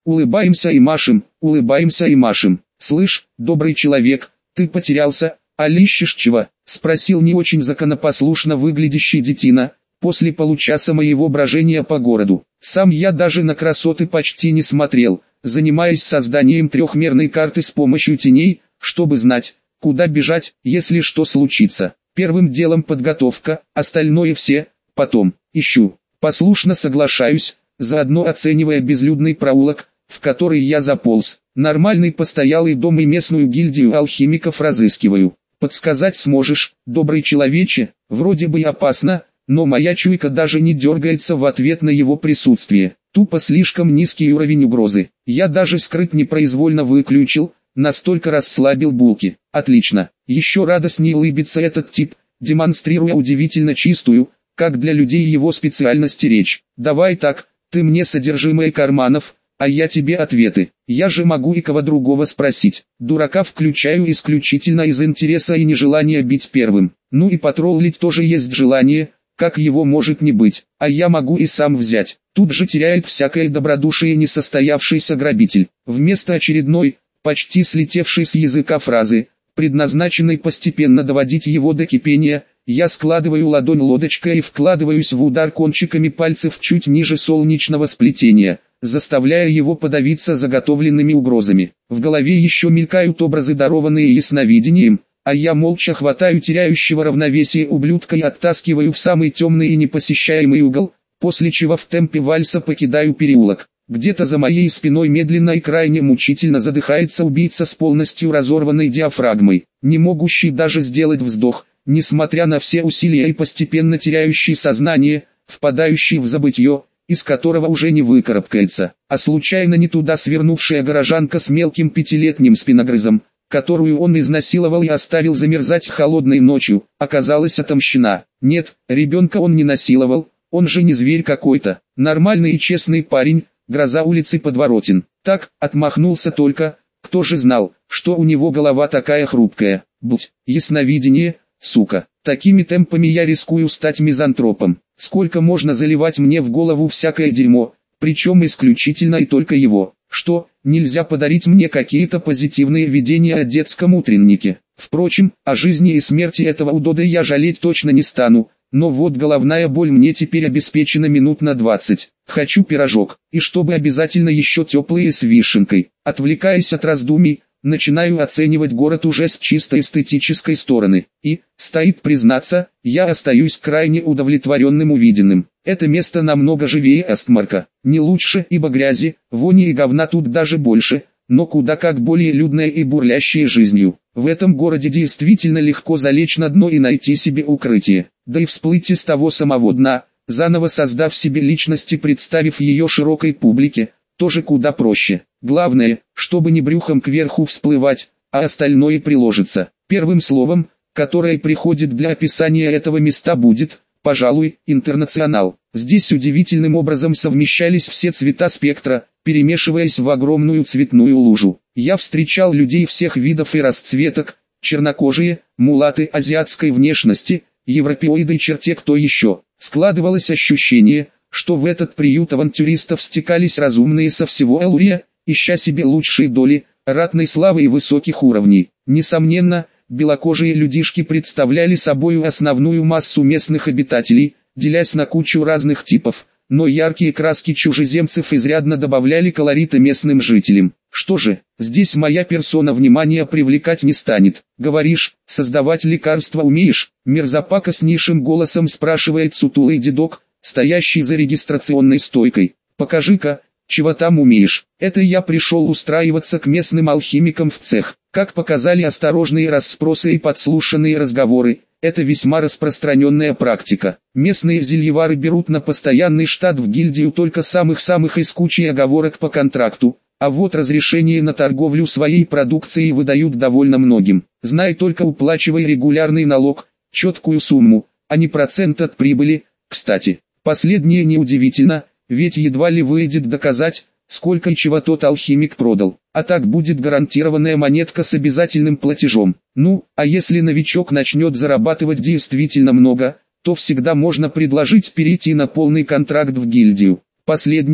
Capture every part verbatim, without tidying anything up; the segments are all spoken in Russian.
улыбаемся и машем, улыбаемся и машем. «Слышь, добрый человек, ты потерялся, а ищешь чего?» — спросил не очень законопослушно выглядящий детина, после получаса моего брожения по городу. Сам я даже на красоты почти не смотрел, занимаясь созданием трехмерной карты с помощью теней, чтобы знать, куда бежать, если что случится. Первым делом подготовка, остальное все, потом, ищу. Послушно соглашаюсь, заодно оценивая безлюдный проулок, в который я заполз. Нормальный постоялый дом и местную гильдию алхимиков разыскиваю. Подсказать сможешь, добрый человече? Вроде бы и опасно, но моя чуйка даже не дергается в ответ на его присутствие. Тупо слишком низкий уровень угрозы. Я даже скрыт непроизвольно выключил, настолько расслабил булки. Отлично. Еще радостнее улыбится этот тип, демонстрируя удивительно чистую, как для людей его специальности речь. Давай так, ты мне содержимое карманов, а я тебе ответы. Я же могу и кого другого спросить. Дурака включаю исключительно из интереса и нежелания бить первым. Ну и потроллить тоже есть желание, как его может не быть. А я могу и сам взять. Тут же теряет всякое добродушие несостоявшийся грабитель. Вместо очередной, почти слетевшей с языка фразы, предназначенной постепенно доводить его до кипения, я складываю ладонь лодочкой и вкладываюсь в удар кончиками пальцев чуть ниже солнечного сплетения, заставляя его подавиться заготовленными угрозами. В голове еще мелькают образы, дарованные ясновидением, а я молча хватаю теряющего равновесие ублюдка и оттаскиваю в самый темный и непосещаемый угол, после чего в темпе вальса покидаю переулок. Где-то за моей спиной медленно и крайне мучительно задыхается убийца с полностью разорванной диафрагмой, не могущий даже сделать вздох, несмотря на все усилия и постепенно теряющий сознание, впадающий в забытье, из которого уже не выкарабкается, а случайно не туда свернувшая горожанка с мелким пятилетним спиногрызом, которую он изнасиловал и оставил замерзать холодной ночью, оказалась отомщена. Нет, ребенка он не насиловал, он же не зверь какой-то, нормальный и честный парень, гроза улицы Подворотен. Так, отмахнулся только, кто же знал, что у него голова такая хрупкая. Будь, ясновидение, сука, такими темпами я рискую стать мизантропом. Сколько можно заливать мне в голову всякое дерьмо, причем исключительно и только его. Что, нельзя подарить мне какие-то позитивные видения о детском утреннике? Впрочем, о жизни и смерти этого удода я жалеть точно не стану, но вот головная боль мне теперь обеспечена минут на двадцать. Хочу пирожок, и чтобы обязательно еще теплые с вишенкой. Отвлекаясь от раздумий, начинаю оценивать город уже с чисто эстетической стороны. И, стоит признаться, я остаюсь крайне удовлетворенным увиденным. Это место намного живее Астмарка. Не лучше, ибо грязи, вони и говна тут даже больше, но куда как более людное и бурлящее жизнью. В этом городе действительно легко залечь на дно и найти себе укрытие. Да и всплыть из того самого дна, заново создав себе личность и представив ее широкой публике, тоже куда проще. Главное, чтобы не брюхом кверху всплывать, а остальное приложится. Первым словом, которое приходит для описания этого места, будет, пожалуй, интернационал. Здесь удивительным образом совмещались все цвета спектра, перемешиваясь в огромную цветную лужу. Я встречал людей всех видов и расцветок, чернокожие, мулаты азиатской внешности, европеоиды и черте кто еще. Складывалось ощущение, что в этот приют авантюристов стекались разумные со всего Элурия, ища себе лучшие доли, ратной славы и высоких уровней. Несомненно, белокожие людишки представляли собою основную массу местных обитателей, делясь на кучу разных типов, но яркие краски чужеземцев изрядно добавляли колорита местным жителям. Что же, здесь моя персона внимания привлекать не станет. Говоришь, создавать лекарства умеешь? Мерзопакостнейшим голосом спрашивает сутулый дедок, стоящий за регистрационной стойкой. Покажи-ка, чего там умеешь. Это я пришел устраиваться к местным алхимикам в цех. Как показали осторожные расспросы и подслушанные разговоры, это весьма распространенная практика. Местные зельевары берут на постоянный штат в гильдию только самых-самых из кучи оговорок по контракту, а вот разрешение на торговлю своей продукцией выдают довольно многим. Знай только, уплачивай регулярный налог, четкую сумму, а не процент от прибыли. Кстати, последнее неудивительно, ведь едва ли выйдет доказать, сколько и чего тот алхимик продал. А так будет гарантированная монетка с обязательным платежом. Ну, а если новичок начнет зарабатывать действительно много, то всегда можно предложить перейти на полный контракт в гильдию. Последнее,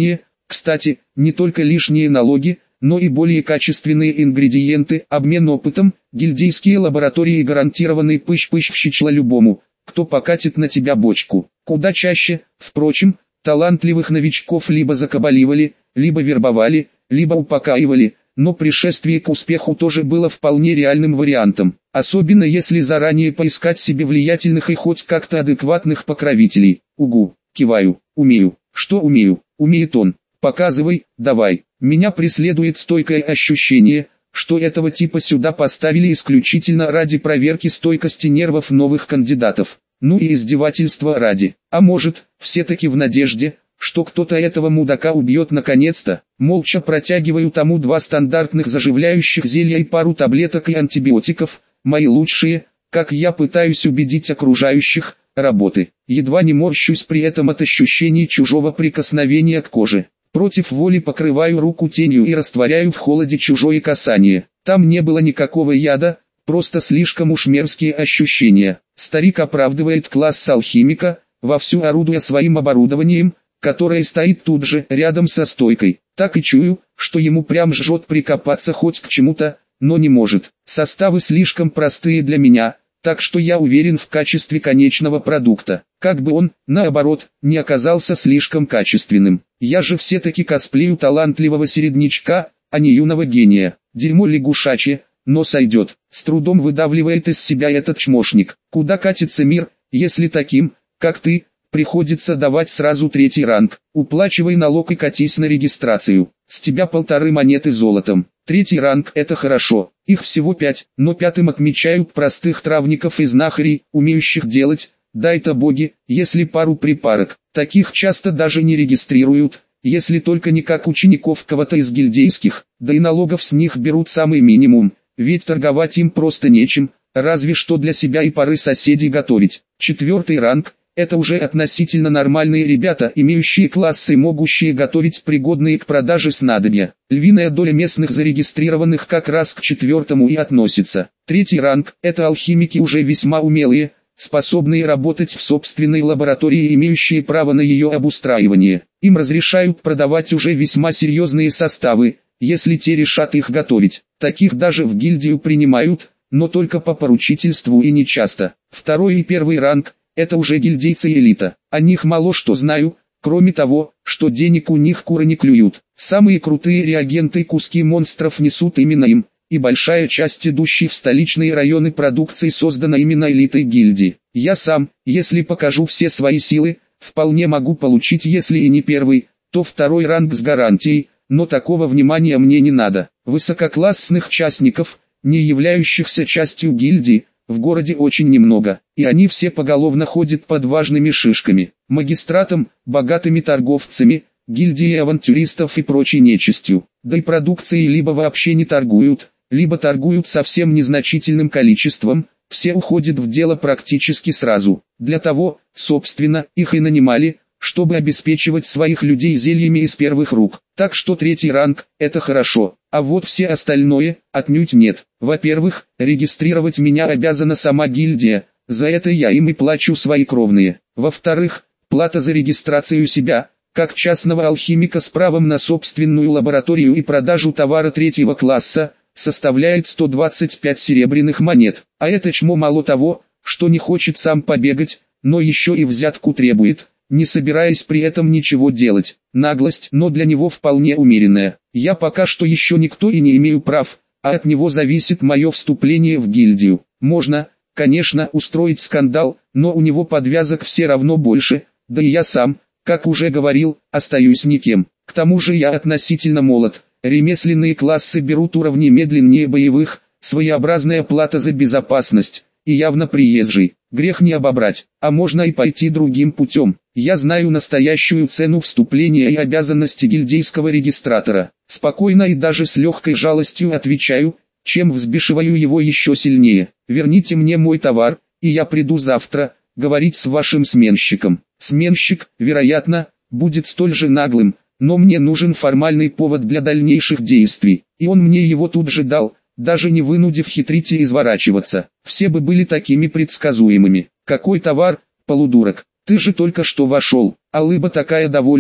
Кстати, не только лишние налоги, но и более качественные ингредиенты, обмен опытом, гильдейские лаборатории и гарантированный пыщ-пыщ в щечла любому, кто покатит на тебя бочку. Куда чаще, впрочем, талантливых новичков либо закабаливали, либо вербовали, либо упокаивали, но пришествие к успеху тоже было вполне реальным вариантом, особенно если заранее поискать себе влиятельных и хоть как-то адекватных покровителей. Угу, киваю, умею. Что умею? Умеет он. Показывай, давай. Меня преследует стойкое ощущение, что этого типа сюда поставили исключительно ради проверки стойкости нервов новых кандидатов. Ну и издевательства ради. А может, все-таки в надежде, что кто-то этого мудака убьет наконец-то. Молча протягиваю тому два стандартных заживляющих зелья и пару таблеток и антибиотиков, мои лучшие, как я пытаюсь убедить окружающих, работы. Едва не морщусь при этом от ощущения чужого прикосновения к коже. Против воли покрываю руку тенью и растворяю в холоде чужое касание. Там не было никакого яда, просто слишком уж мерзкие ощущения. Старик оправдывает класс алхимика, вовсю орудуя своим оборудованием, которое стоит тут же, рядом со стойкой. Так и чую, что ему прям жжет прикопаться хоть к чему-то, но не может. Составы слишком простые для меня, так что я уверен в качестве конечного продукта. Как бы он, наоборот, не оказался слишком качественным. Я же все-таки косплею талантливого середнячка, а не юного гения. Дерьмо лягушачье, но сойдет. С трудом выдавливает из себя этот чмошник. Куда катится мир, если таким, как ты, приходится давать сразу третий ранг? Уплачивай налог и катись на регистрацию. С тебя полторы монеты золотом. Третий ранг – это хорошо. Их всего пять, но пятым отмечают простых травников и знахарей, умеющих делать, дай-то боги, если пару припарок. Таких часто даже не регистрируют, если только не как учеников кого-то из гильдейских, да и налогов с них берут самый минимум, ведь торговать им просто нечем, разве что для себя и пары соседей готовить. Четвертый ранг – это уже относительно нормальные ребята, имеющие классы и могущие готовить пригодные к продаже снадобья. Львиная доля местных зарегистрированных как раз к четвертому и относится. Третий ранг – это алхимики уже весьма умелые, способные работать в собственной лаборатории и имеющие право на ее обустраивание. Им разрешают продавать уже весьма серьезные составы, если те решат их готовить. Таких даже в гильдию принимают, но только по поручительству и не часто. Второй и первый ранг – это уже гильдейцы элита. О них мало что знаю, кроме того, что денег у них куры не клюют. Самые крутые реагенты и куски монстров несут именно им, и большая часть идущей в столичные районы продукции создана именно элитой гильдии. Я сам, если покажу все свои силы, вполне могу получить, если и не первый, то второй ранг с гарантией, но такого внимания мне не надо. Высококлассных частников, не являющихся частью гильдии, в городе очень немного, и они все поголовно ходят под важными шишками, магистратом, богатыми торговцами, гильдией авантюристов и прочей нечистью. Да и продукцией либо вообще не торгуют, либо торгуют совсем незначительным количеством, все уходят в дело практически сразу. Для того, собственно, их и нанимали, чтобы обеспечивать своих людей зельями из первых рук. Так что третий ранг – это хорошо, а вот все остальное – отнюдь нет. Во-первых, регистрировать меня обязана сама гильдия, за это я им и плачу свои кровные. Во-вторых, плата за регистрацию себя, как частного алхимика с правом на собственную лабораторию и продажу товара третьего класса, составляет сто двадцать пять серебряных монет. А это чмо мало того, что не хочет сам побегать, но еще и взятку требует, не собираясь при этом ничего делать. Наглость, но для него вполне умеренная. Я пока что еще никто и не имею прав, а от него зависит мое вступление в гильдию. Можно, конечно, устроить скандал, но у него подвязок все равно больше, да и я сам, как уже говорил, остаюсь никем. К тому же я относительно молод, ремесленные классы берут уровни медленнее боевых, своеобразная плата за безопасность, и явно приезжий. Грех не обобрать, а можно и пойти другим путем. Я знаю настоящую цену вступления и обязанности гильдейского регистратора. Спокойно и даже с легкой жалостью отвечаю, чем взбешиваю его еще сильнее. Верните мне мой товар, и я приду завтра, говорить с вашим сменщиком. Сменщик, вероятно, будет столь же наглым, но мне нужен формальный повод для дальнейших действий, и он мне его тут же дал, даже не вынудив хитрить и изворачиваться. Все бы были такими предсказуемыми. Какой товар, полудурок, ты же только что вошел, а лыба такая довольная,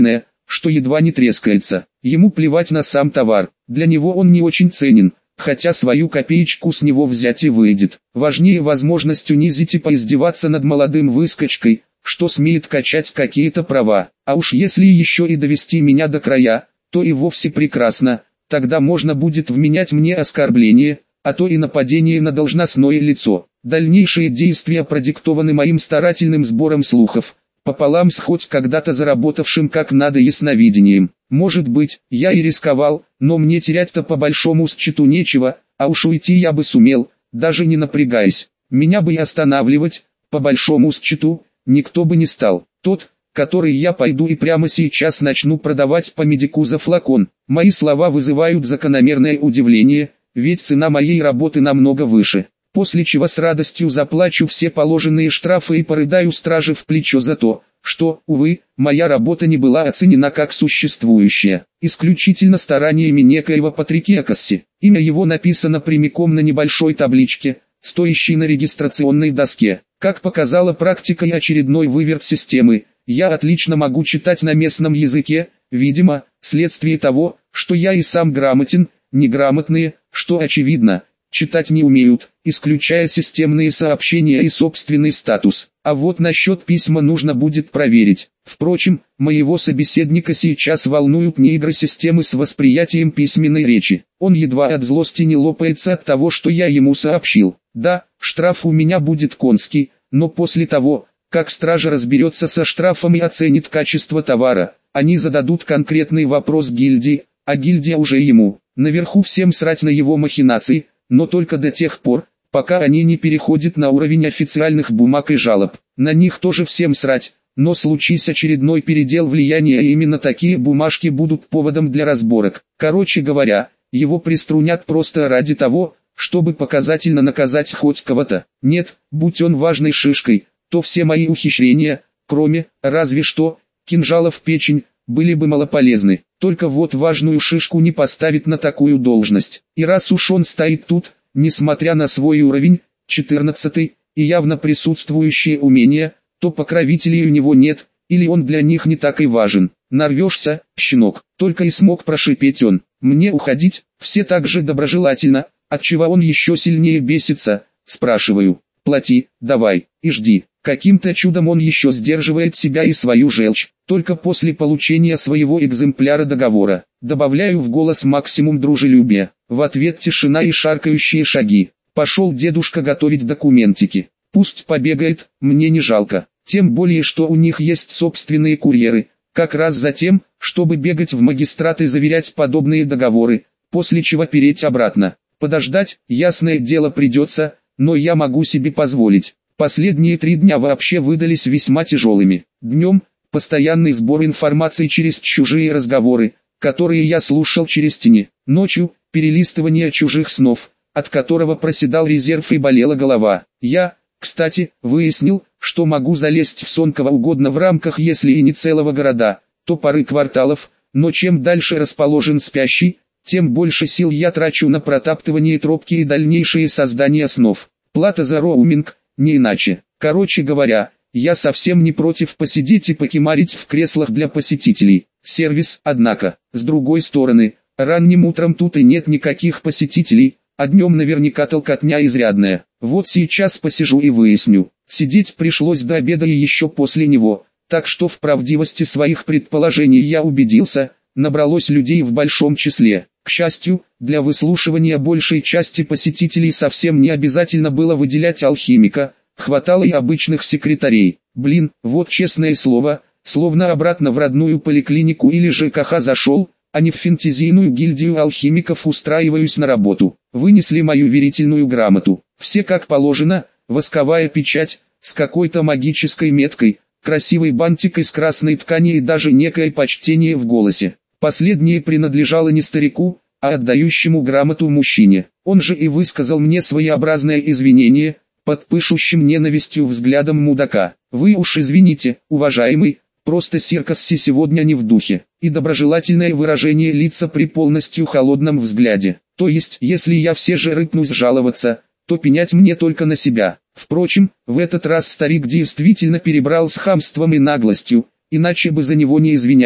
что едва не трескается. Ему плевать на сам товар, для него он не очень ценен, хотя свою копеечку с него взять и выйдет. Важнее возможность унизить и поиздеваться над молодым выскочкой, что смеет качать какие-то права. А уж если еще и довести меня до края, то и вовсе прекрасно, тогда можно будет вменять мне оскорбление, а то и нападение на должностное лицо. Дальнейшие действия продиктованы моим старательным сбором слухов, пополам с хоть когда-то заработавшим как надо ясновидением. Может быть, я и рисковал, но мне терять-то по большому счету нечего, а уж уйти я бы сумел, даже не напрягаясь. Меня бы и останавливать, по большому счету, никто бы не стал. Тот, который я пойду и прямо сейчас начну продавать по медику за флакон. Мои слова вызывают закономерное удивление, ведь цена моей работы намного выше. После чего с радостью заплачу все положенные штрафы и порыдаю страже в плечо за то, что, увы, моя работа не была оценена как существующая, исключительно стараниями некоего Патрикиакасси. Имя его написано прямиком на небольшой табличке, стоящей на регистрационной доске. Как показала практика и очередной выверт системы, я отлично могу читать на местном языке, видимо, вследствие того, что я и сам грамотен, неграмотные, что очевидно, читать не умеют, исключая системные сообщения и собственный статус. А вот насчет письма нужно будет проверить. Впрочем, моего собеседника сейчас волнуют не игры системы с восприятием письменной речи. Он едва от злости не лопается от того, что я ему сообщил. Да, штраф у меня будет конский, но после того, как стража разберется со штрафом и оценит качество товара, они зададут конкретный вопрос гильдии, а гильдия уже ему. Наверху всем срать на его махинации, но только до тех пор, пока они не переходят на уровень официальных бумаг и жалоб. На них тоже всем срать, но случись очередной передел влияния, и именно такие бумажки будут поводом для разборок. Короче говоря, его приструнят просто ради того, чтобы показательно наказать хоть кого-то. Нет, будь он важной шишкой, то все мои ухищрения, кроме, разве что, кинжала в печень, были бы малополезны. Только вот важную шишку не поставить на такую должность. И раз уж он стоит тут, несмотря на свой уровень, четырнадцатый, и явно присутствующие умения, то покровителей у него нет, или он для них не так и важен. Нарвешься, щенок, только и смог прошипеть он. Мне уходить, все так же доброжелательно, отчего он еще сильнее бесится, спрашиваю. Плати, давай, и жди. Каким-то чудом он еще сдерживает себя и свою желчь, только после получения своего экземпляра договора. Добавляю в голос максимум дружелюбия. В ответ тишина и шаркающие шаги. Пошел дедушка готовить документики. Пусть побегает, мне не жалко. Тем более, что у них есть собственные курьеры. Как раз за тем, чтобы бегать в магистрат и заверять подобные договоры, после чего переть обратно. Подождать, ясное дело, придется, но я могу себе позволить. Последние три дня вообще выдались весьма тяжелыми. Днем – постоянный сбор информации через чужие разговоры, которые я слушал через тени. Ночью – перелистывание чужих снов, от которого проседал резерв и болела голова. Я, кстати, выяснил, что могу залезть в сон кого угодно в рамках, если и не целого города, то пары кварталов, но чем дальше расположен спящий, тем больше сил я трачу на протаптывание тропки и дальнейшее создание снов. Плата за роуминг – не иначе. Короче говоря, я совсем не против посидеть и покемарить в креслах для посетителей. Сервис, однако, с другой стороны, ранним утром тут и нет никаких посетителей, а днем наверняка толкотня изрядная. Вот сейчас посижу и выясню. Сидеть пришлось до обеда и еще после него, так что в правдивости своих предположений я убедился, набралось людей в большом числе. К счастью, для выслушивания большей части посетителей совсем не обязательно было выделять алхимика, хватало и обычных секретарей. Блин, вот честное слово, словно обратно в родную поликлинику или ЖКХ зашел, а не в фэнтезийную гильдию алхимиков устраиваюсь на работу. Вынесли мою верительную грамоту. Все как положено, восковая печать, с какой-то магической меткой, красивый бантик из красной ткани и даже некое почтение в голосе. Последнее принадлежало не старику, а отдающему грамоту мужчине. Он же и высказал мне своеобразное извинение, под пышущим ненавистью взглядом мудака. «Вы уж извините, уважаемый, просто Сиркасси сегодня не в духе», и доброжелательное выражение лица при полностью холодном взгляде. То есть, если я все же рыкнусь жаловаться, то пенять мне только на себя. Впрочем, в этот раз старик действительно перебрал с хамством и наглостью, иначе бы за него не извинялись.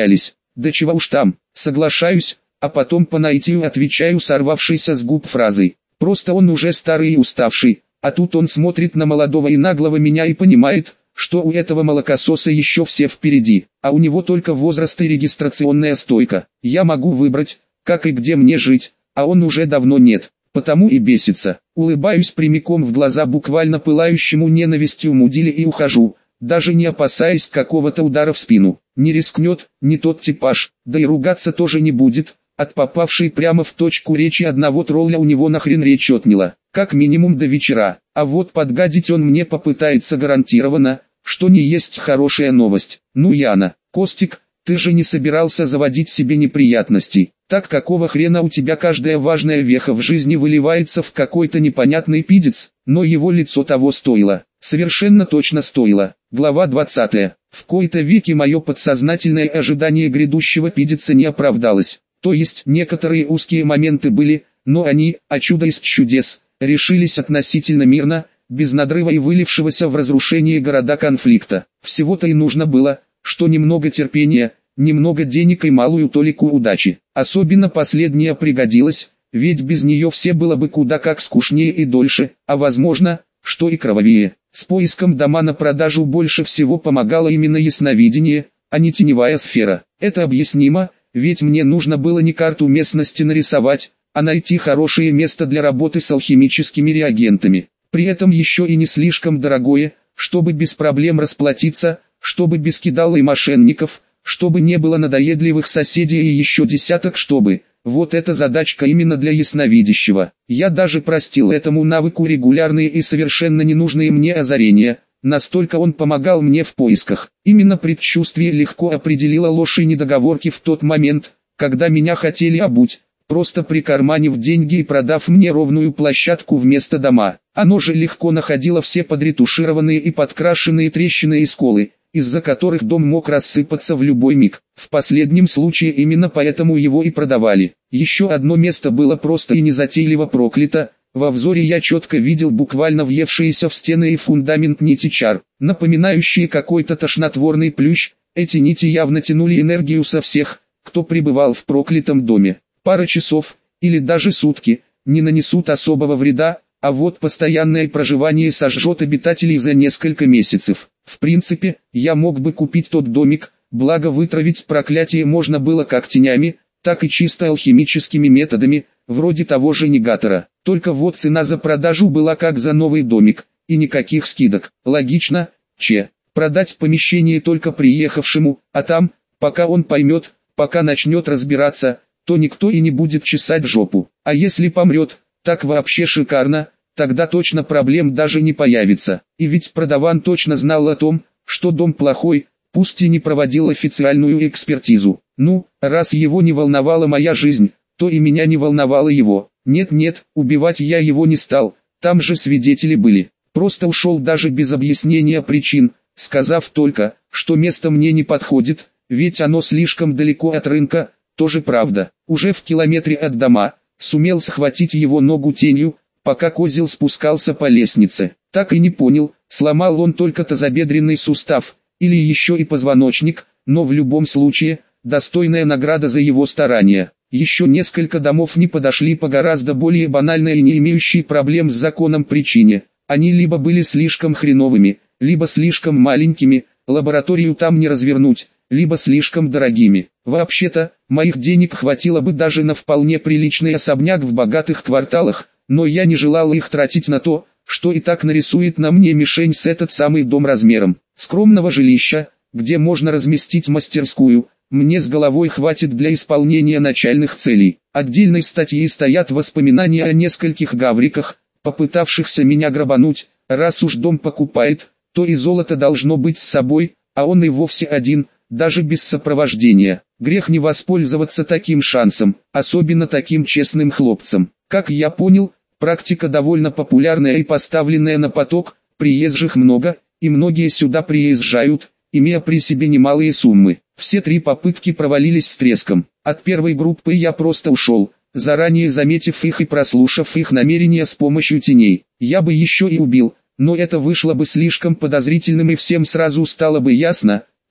да чего уж там, соглашаюсь, а потом по наитию отвечаю сорвавшейся с губ фразой. Просто он уже старый и уставший, а тут он смотрит на молодого и наглого меня и понимает, что у этого молокососа еще все впереди, а у него только возраст и регистрационная стойка. Я могу выбрать, как и где мне жить, а он уже давно нет, потому и бесится. Улыбаюсь прямиком в глаза буквально пылающему ненавистью мудиле и ухожу, даже не опасаясь какого-то удара в спину. Не рискнет, не тот типаж, да и ругаться тоже не будет. От попавшей прямо в точку речи одного тролля у него нахрен речь отняла, как минимум до вечера, а вот подгадить он мне попытается гарантированно, что не есть хорошая новость. Ну Яна, Костик, ты же не собирался заводить себе неприятностей, так какого хрена у тебя каждая важная веха в жизни выливается в какой-то непонятный пидец, но его лицо того стоило, совершенно точно стоило. Глава двадцатая. В кои-то веки мое подсознательное ожидание грядущего пидеца не оправдалось. То есть некоторые узкие моменты были, но они, а чудо из чудес, решились относительно мирно, без надрыва и вылившегося в разрушение города конфликта. Всего-то и нужно было, что немного терпения, немного денег и малую толику удачи. Особенно последняя пригодилась, ведь без нее все было бы куда как скучнее и дольше, а возможно, что и кровавее. С поиском дома на продажу больше всего помогало именно ясновидение, а не теневая сфера. Это объяснимо. Ведь мне нужно было не карту местности нарисовать, а найти хорошее место для работы с алхимическими реагентами. При этом еще и не слишком дорогое, чтобы без проблем расплатиться, чтобы без кидала и мошенников, чтобы не было надоедливых соседей и еще десяток чтобы. Вот эта задачка именно для ясновидящего. Я даже простил этому навыку регулярные и совершенно ненужные мне озарения. Настолько он помогал мне в поисках. Именно предчувствие легко определило ложь и недоговорки в тот момент, когда меня хотели обуть, просто прикарманив деньги и продав мне ровную площадку вместо дома. Оно же легко находило все подретушированные и подкрашенные трещины и сколы, из-за которых дом мог рассыпаться в любой миг. В последнем случае именно поэтому его и продавали. Еще одно место было просто и незатейливо проклято. Во взоре я четко видел буквально въевшиеся в стены и фундамент нити чар, напоминающие какой-то тошнотворный плющ. Эти нити явно тянули энергию со всех, кто пребывал в проклятом доме. Пара часов, или даже сутки, не нанесут особого вреда, а вот постоянное проживание сожжет обитателей за несколько месяцев. В принципе, я мог бы купить тот домик, благо вытравить проклятие можно было как тенями, так и чисто алхимическими методами, вроде того же негатора. Только вот цена за продажу была как за новый домик, и никаких скидок. Логично, че, продать помещение только приехавшему, а там, пока он поймет, пока начнет разбираться, то никто и не будет чесать жопу. А если помрет, так вообще шикарно, тогда точно проблем даже не появится. И ведь продаван точно знал о том, что дом плохой, пусть и не проводил официальную экспертизу. Ну, раз его не волновала моя жизнь, то и меня не волновало его. Нет-нет, убивать я его не стал, там же свидетели были. Просто ушел даже без объяснения причин, сказав только, что место мне не подходит, ведь оно слишком далеко от рынка, тоже правда. Уже в километре от дома, сумел схватить его ногу тенью, пока козел спускался по лестнице. Так и не понял, сломал он только тазобедренный сустав, или еще и позвоночник, но в любом случае, достойная награда за его старания. Еще несколько домов не подошли по гораздо более банальной и не имеющей проблем с законом причине. Они либо были слишком хреновыми, либо слишком маленькими, лабораторию там не развернуть, либо слишком дорогими. Вообще-то, моих денег хватило бы даже на вполне приличный особняк в богатых кварталах, но я не желал их тратить на то, что и так нарисует на мне мишень с этот самый дом размером. Скромного жилища, где можно разместить мастерскую, мне с головой хватит для исполнения начальных целей. Отдельной статьей стоят воспоминания о нескольких гавриках, попытавшихся меня грабануть. Раз уж дом покупает, то и золото должно быть с собой, а он и вовсе один, даже без сопровождения. Грех не воспользоваться таким шансом, особенно таким честным хлопцам. Как я понял, практика довольно популярная и поставленная на поток, приезжих много, и многие сюда приезжают, имея при себе немалые суммы. Все три попытки провалились с треском. От первой группы я просто ушел, заранее заметив их и прослушав их намерения с помощью теней. Я бы еще и убил, но это вышло бы слишком подозрительным и всем сразу стало бы ясно,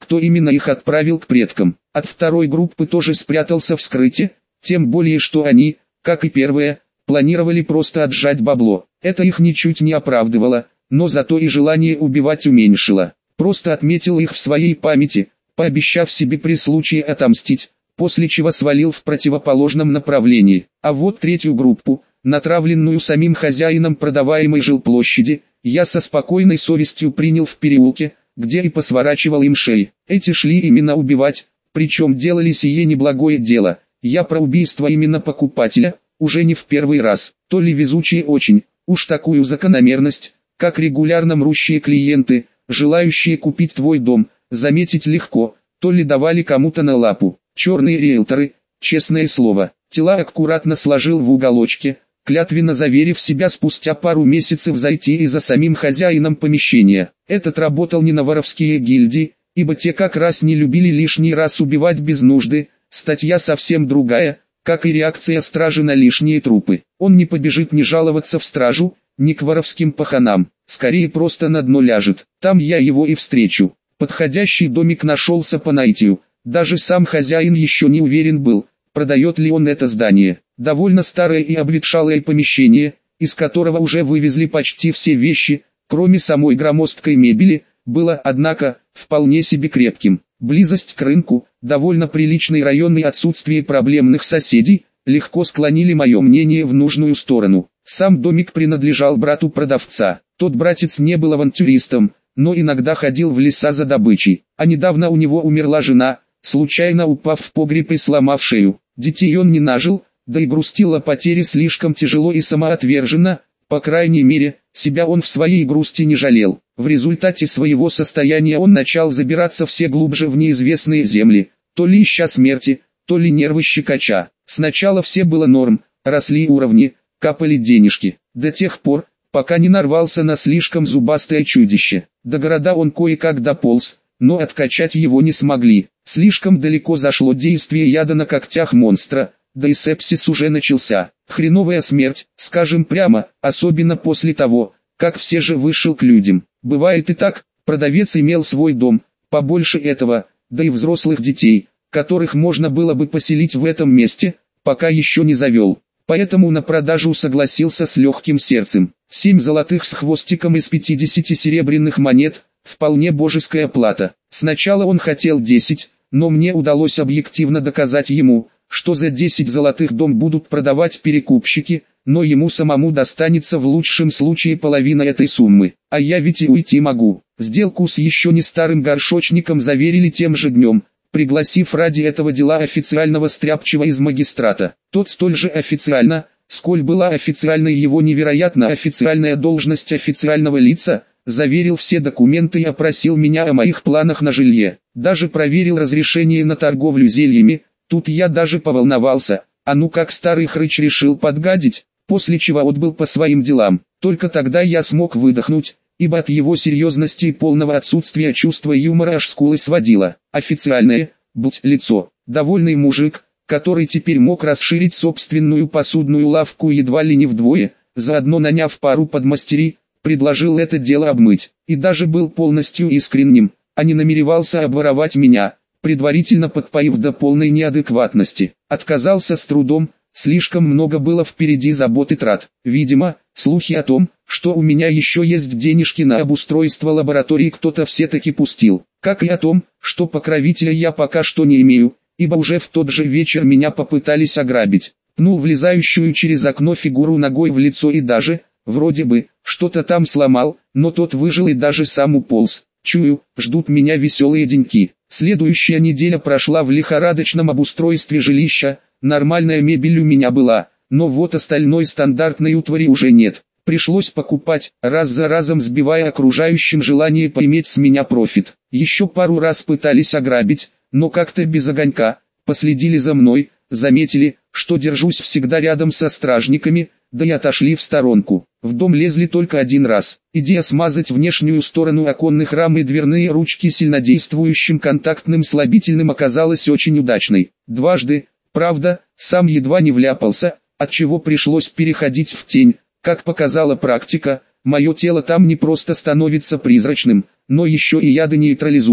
кто именно их отправил к предкам. От второй группы тоже спрятался вскрытие, тем более что они, как и первые, планировали просто отжать бабло. Это их ничуть не оправдывало, но зато и желание убивать уменьшило. Просто отметил их в своей памяти, пообещав себе при случае отомстить, после чего свалил в противоположном направлении. А вот третью группу, натравленную самим хозяином продаваемой жилплощади, я со спокойной совестью принял в переулке, где и посворачивал им шеи. Эти шли именно убивать, причем делали сие неблагое дело. Я про убийство именно покупателя, уже не в первый раз. То ли везучие очень, уж такую закономерность, как регулярно мрущие клиенты, желающие купить твой дом, заметить легко, то ли давали кому-то на лапу. Черные риэлторы, честное слово, тела аккуратно сложил в уголочке, клятвенно заверив себя спустя пару месяцев зайти и за самим хозяином помещения. Этот работал не на воровские гильдии, ибо те как раз не любили лишний раз убивать без нужды, статья совсем другая, как и реакция стражи на лишние трупы. Он не побежит ни жаловаться в стражу, ни к воровским паханам, скорее просто на дно ляжет. Там я его и встречу. Подходящий домик нашелся по наитию, даже сам хозяин еще не уверен был, продает ли он это здание. Довольно старое и обветшалое помещение, из которого уже вывезли почти все вещи, кроме самой громоздкой мебели, было, однако, вполне себе крепким. Близость к рынку, довольно приличный район и отсутствие проблемных соседей, легко склонили мое мнение в нужную сторону. Сам домик принадлежал брату продавца. Тот братец не был авантюристом, но иногда ходил в леса за добычей. А недавно у него умерла жена, случайно упав в погреб и сломав шею. Детей он не нажил, да и грустил о потере слишком тяжело и самоотверженно, по крайней мере, себя он в своей грусти не жалел. В результате своего состояния он начал забираться все глубже в неизвестные земли, то ли ища смерти, то ли нервы щекоча. Сначала все было норм, росли уровни, капали денежки, до тех пор, пока не нарвался на слишком зубастое чудище. До города он кое-как дополз, но откачать его не смогли. Слишком далеко зашло действие яда на когтях монстра, да и сепсис уже начался. Хреновая смерть, скажем прямо, особенно после того, как все же вышел к людям. Бывает и так, продавец имел свой дом, побольше этого, да и взрослых детей, которых можно было бы поселить в этом месте, пока еще не завел. Поэтому на продажу согласился с легким сердцем. Семь золотых с хвостиком из пятидесяти серебряных монет, вполне божеская плата. Сначала он хотел десять, но мне удалось объективно доказать ему, что за десять золотых дом будут продавать перекупщики, но ему самому достанется в лучшем случае половина этой суммы. А я ведь и уйти могу. Сделку с еще не старым горшочником заверили тем же днем, пригласив ради этого дела официального стряпчего из магистрата. Тот столь же официально, сколь была официальной его невероятно официальная должность официального лица, заверил все документы и опросил меня о моих планах на жилье. Даже проверил разрешение на торговлю зельями. Тут я даже поволновался, а ну как старый хрыч решил подгадить, после чего отбыл по своим делам. Только тогда я смог выдохнуть, ибо от его серьезности и полного отсутствия чувства юмора аж скулы сводило. Официальное, будь лицо, довольный мужик, который теперь мог расширить собственную посудную лавку едва ли не вдвое, заодно наняв пару подмастерий, предложил это дело обмыть, и даже был полностью искренним, а не намеревался обворовать меня, предварительно подпоив до полной неадекватности. Отказался с трудом, слишком много было впереди забот и трат. Видимо, слухи о том, что у меня еще есть денежки на обустройство лаборатории, кто-то все-таки пустил. Как и о том, что покровителя я пока что не имею, ибо уже в тот же вечер меня попытались ограбить. Пнул влезающую через окно фигуру ногой в лицо и даже, вроде бы, что-то там сломал, но тот выжил и даже сам уполз. Чую, ждут меня веселые деньки. Следующая неделя прошла в лихорадочном обустройстве жилища. Нормальная мебель у меня была, но вот остальной стандартной утвари уже нет. Пришлось покупать, раз за разом сбивая окружающим желание поиметь с меня профит. Еще пару раз пытались ограбить, но как-то без огонька. Последили за мной, заметили, что держусь всегда рядом со стражниками, да и отошли в сторонку. В дом лезли только один раз. Идея смазать внешнюю сторону оконных рам и дверные ручки сильнодействующим контактным слабительным оказалась очень удачной. Дважды, правда, сам едва не вляпался, отчего пришлось переходить в тень. Как показала практика, мое тело там не просто становится призрачным, но еще и яды нейтрализует.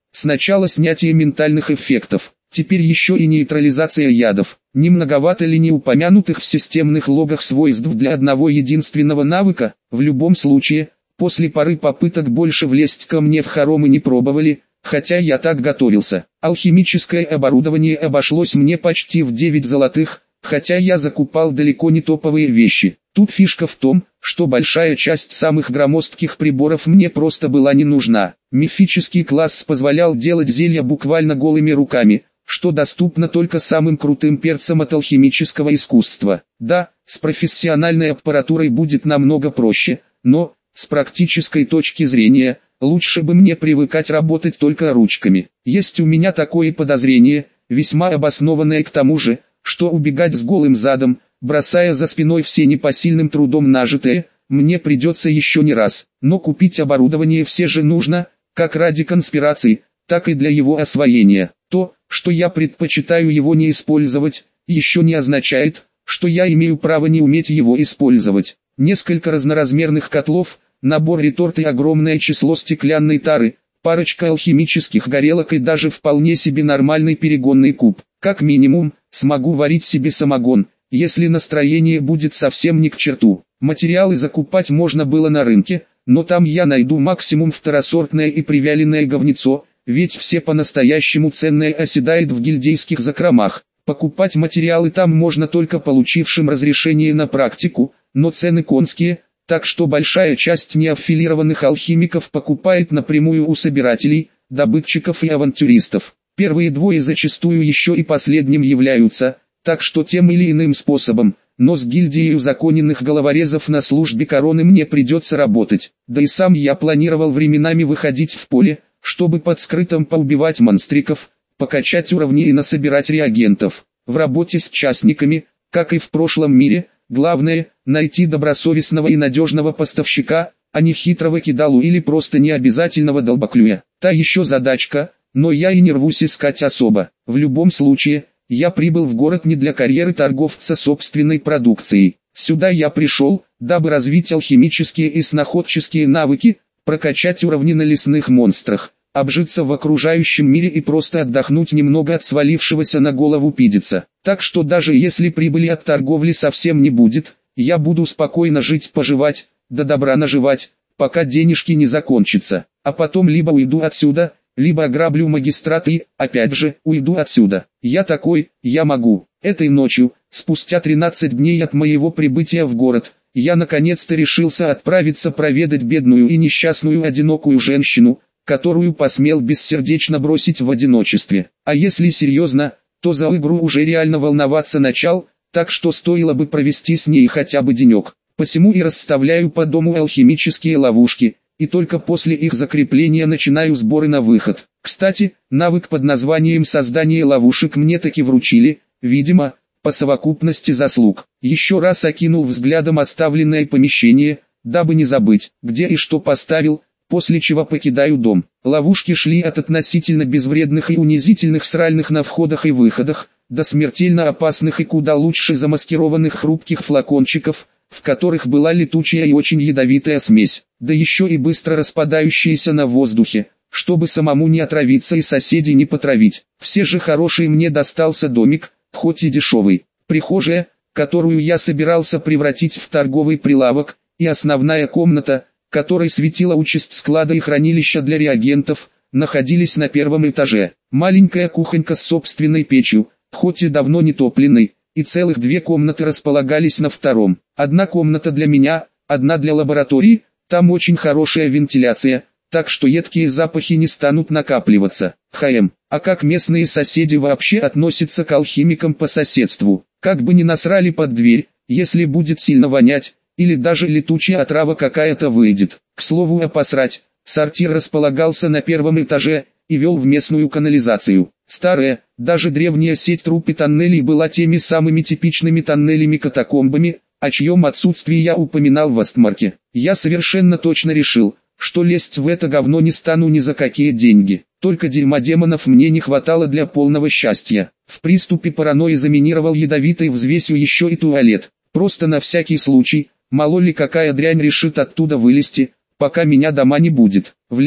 Сначала снятие ментальных эффектов, теперь еще и нейтрализация ядов. Не многовато ли не упомянутых в системных логах свойств для одного единственного навыка? В любом случае, после пары попыток больше влезть ко мне в хоромы не пробовали, хотя я так готовился. Алхимическое оборудование обошлось мне почти в девять золотых, хотя я закупал далеко не топовые вещи. Тут фишка в том, что большая часть самых громоздких приборов мне просто была не нужна. Мифический класс позволял делать зелья буквально голыми руками, что доступно только самым крутым перцам от алхимического искусства. Да, с профессиональной аппаратурой будет намного проще, но, с практической точки зрения, лучше бы мне привыкать работать только ручками. Есть у меня такое подозрение, весьма обоснованное к тому же, что убегать с голым задом, бросая за спиной все непосильным трудом нажитое, мне придется еще не раз. Но купить оборудование все же нужно, как ради конспирации, так и для его освоения. То, что я предпочитаю его не использовать, еще не означает, что я имею право не уметь его использовать. Несколько разноразмерных котлов, набор реторт и огромное число стеклянной тары, парочка алхимических горелок и даже вполне себе нормальный перегонный куб. Как минимум, смогу варить себе самогон, если настроение будет совсем не к черту. Материалы закупать можно было на рынке, но там я найду максимум второсортное и привяленное говнецо, ведь все по-настоящему ценное оседает в гильдейских закромах. Покупать материалы там можно только получившим разрешение на практику, но цены конские, так что большая часть неаффилированных алхимиков покупает напрямую у собирателей, добытчиков и авантюристов. Первые двое зачастую еще и последним являются, так что тем или иным способом, но с гильдией узаконенных головорезов на службе короны мне придется работать. Да и сам я планировал временами выходить в поле, чтобы под скрытым поубивать монстриков, покачать уровни и насобирать реагентов. В работе с частниками, как и в прошлом мире, главное – найти добросовестного и надежного поставщика, а не хитрого кидалу или просто необязательного долбоклюя. Та еще задачка, но я и не рвусь искать особо. В любом случае, я прибыл в город не для карьеры торговца собственной продукцией. Сюда я пришел, дабы развить алхимические и сноходческие навыки, прокачать уровни на лесных монстрах, обжиться в окружающем мире и просто отдохнуть немного от свалившегося на голову пидица. Так что даже если прибыли от торговли совсем не будет, я буду спокойно жить-поживать, до добра наживать, пока денежки не закончатся. А потом либо уйду отсюда, либо ограблю магистрат и, опять же, уйду отсюда. Я такой, я могу. Этой ночью, спустя тринадцать дней от моего прибытия в город, я наконец-то решился отправиться проведать бедную и несчастную одинокую женщину, которую посмел бессердечно бросить в одиночестве. А если серьезно, то за игру уже реально волноваться начал, так что стоило бы провести с ней хотя бы денек. Посему и расставляю по дому алхимические ловушки, и только после их закрепления начинаю сборы на выход. Кстати, навык под названием создание ловушек мне таки вручили, видимо, по совокупности заслуг. Еще раз окинул взглядом оставленное помещение, дабы не забыть, где и что поставил, после чего покидаю дом. Ловушки шли от относительно безвредных и унизительных сральных на входах и выходах, до смертельно опасных и куда лучше замаскированных хрупких флакончиков, в которых была летучая и очень ядовитая смесь, да еще и быстро распадающаяся на воздухе, чтобы самому не отравиться и соседей не потравить. Все же хороший мне достался домик, хоть и дешевый. Прихожая, которую я собирался превратить в торговый прилавок, и основная комната, которой светила участь склада и хранилища для реагентов, находились на первом этаже. Маленькая кухонька с собственной печью, хоть и давно не топленной, и целых две комнаты располагались на втором. Одна комната для меня, одна для лаборатории, там очень хорошая вентиляция, так что едкие запахи не станут накапливаться. Хм, а как местные соседи вообще относятся к алхимикам по соседству? Как бы ни насрали под дверь, если будет сильно вонять, или даже летучая отрава какая-то выйдет. К слову о посрать, сортир располагался на первом этаже и вел в местную канализацию. Старая, даже древняя сеть труб и тоннелей была теми самыми типичными тоннелями-катакомбами, о чьем отсутствии я упоминал в Астмарке. Я совершенно точно решил, что лезть в это говно не стану ни за какие деньги. Только дерьма демонов мне не хватало для полного счастья. В приступе паранойи заминировал ядовитой взвесью еще и туалет. Просто на всякий случай, мало ли какая дрянь решит оттуда вылезти, пока меня дома не будет. Влез,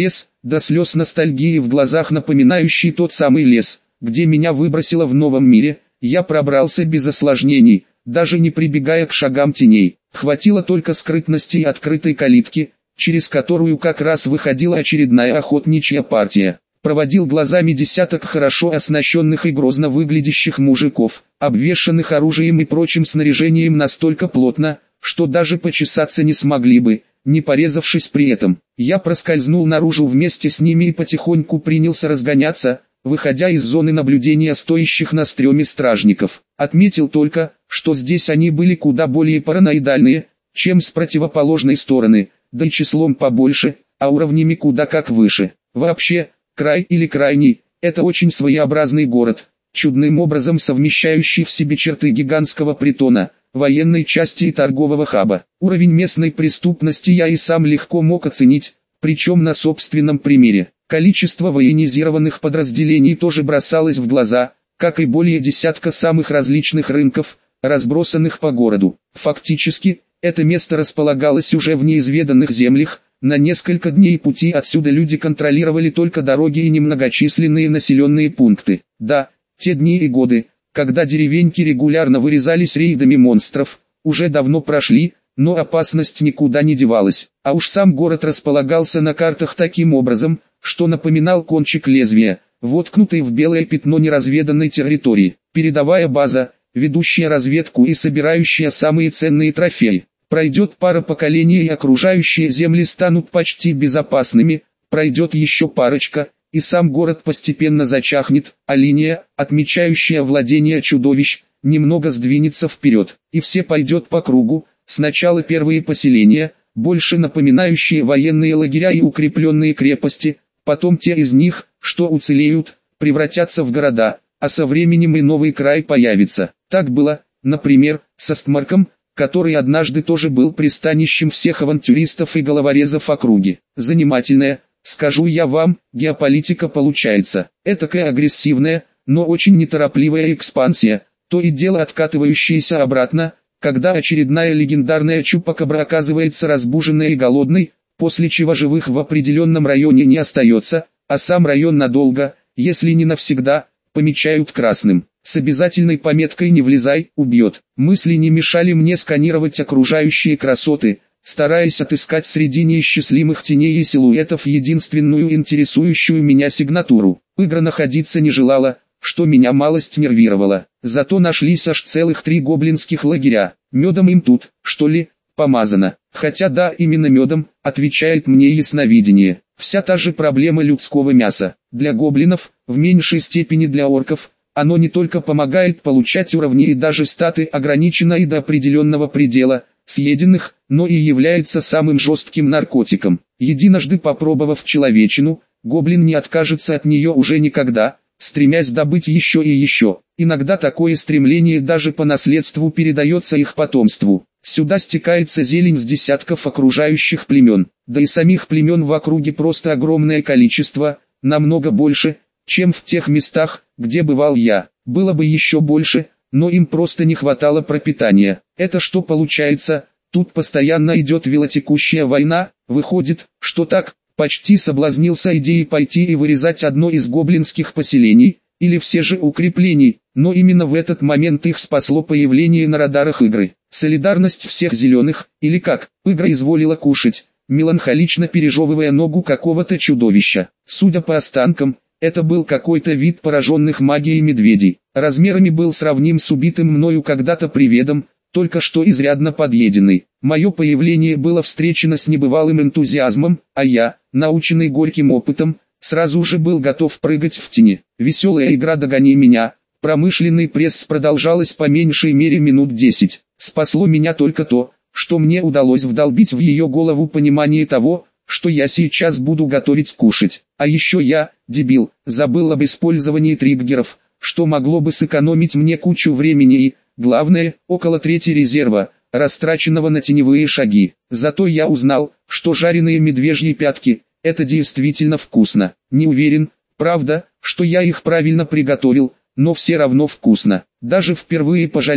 до слез ностальгии в глазах напоминающий тот самый лес, где меня выбросило в новом мире. Я пробрался без осложнений, даже не прибегая к шагам теней. Хватило только скрытности и открытой калитки, через которую как раз выходила очередная охотничья партия. Проводил глазами десяток хорошо оснащенных и грозно выглядящих мужиков, обвешанных оружием и прочим снаряжением настолько плотно, что даже почесаться не смогли бы, не порезавшись при этом. Я проскользнул наружу вместе с ними и потихоньку принялся разгоняться, выходя из зоны наблюдения стоящих на стреме стражников. Отметил только, что здесь они были куда более параноидальные, чем с противоположной стороны, да и числом побольше, а уровнями куда как выше. Вообще, Край или Крайний – это очень своеобразный город, чудным образом совмещающий в себе черты гигантского притона, военной части и торгового хаба. Уровень местной преступности я и сам легко мог оценить, причем на собственном примере. Количество военизированных подразделений тоже бросалось в глаза, как и более десятка самых различных рынков, разбросанных по городу. Фактически, это место располагалось уже в неизведанных землях. На несколько дней пути отсюда люди контролировали только дороги и немногочисленные населенные пункты. Да, те дни и годы, когда деревеньки регулярно вырезались рейдами монстров, уже давно прошли, но опасность никуда не девалась. А уж сам город располагался на картах таким образом, что напоминал кончик лезвия, воткнутый в белое пятно неразведанной территории. Передовая база, ведущая разведку и собирающая самые ценные трофеи. Пройдет пара поколений и окружающие земли станут почти безопасными, пройдет еще парочка, и сам город постепенно зачахнет, а линия, отмечающая владение чудовищ, немного сдвинется вперед, и все пойдет по кругу. Сначала первые поселения, больше напоминающие военные лагеря и укрепленные крепости, потом те из них, что уцелеют, превратятся в города, а со временем и новый край появится. Так было, например, с Остмарком, который однажды тоже был пристанищем всех авантюристов и головорезов округи. Занимательная, скажу я вам, геополитика получается. Этакая агрессивная, но очень неторопливая экспансия, то и дело откатывающаяся обратно, когда очередная легендарная чупакабра оказывается разбуженной и голодной, после чего живых в определенном районе не остается, а сам район надолго, если не навсегда, помечают красным. С обязательной пометкой «Не влезай», убьет. Мысли не мешали мне сканировать окружающие красоты, стараясь отыскать среди неисчислимых теней и силуэтов единственную интересующую меня сигнатуру. Игра находиться не желала, что меня малость нервировало. Зато нашлись аж целых три гоблинских лагеря. Медом им тут, что ли, помазано. Хотя да, именно медом, отвечает мне ясновидение. Вся та же проблема людского мяса. Для гоблинов, в меньшей степени для орков, оно не только помогает получать уровни и даже статы ограничено и до определенного предела, съеденных, но и является самым жестким наркотиком. Единожды попробовав человечину, гоблин не откажется от нее уже никогда, стремясь добыть еще и еще. Иногда такое стремление даже по наследству передается их потомству. Сюда стекается зелень с десятков окружающих племен, да и самих племен в округе просто огромное количество, намного больше, чем в тех местах, где бывал я. Было бы еще больше, но им просто не хватало пропитания. Это что получается? Тут постоянно идет велотекущая война. Выходит, что так, почти соблазнился идеей пойти и вырезать одно из гоблинских поселений, или все же укреплений, но именно в этот момент их спасло появление на радарах игры. Солидарность всех зеленых, или как, игра изволила кушать, меланхолично пережевывая ногу какого-то чудовища. Судя по останкам, это был какой-то вид пораженных магией медведей. Размерами был сравним с убитым мною когда-то приведом, только что изрядно подъеденный. Мое появление было встречено с небывалым энтузиазмом, а я, наученный горьким опытом, сразу же был готов прыгать в тени. Веселая игра «Догони меня», промышленный пресс продолжалась по меньшей мере минут десять. Спасло меня только то, что мне удалось вдолбить в ее голову понимание того, что я сейчас буду готовить кушать. А еще я, дебил, забыл об использовании триггеров, что могло бы сэкономить мне кучу времени и, главное, около трети резерва, растраченного на теневые шаги. Зато я узнал, что жареные медвежьи пятки – это действительно вкусно. Не уверен, правда, что я их правильно приготовил, но все равно вкусно. Даже впервые пожалел,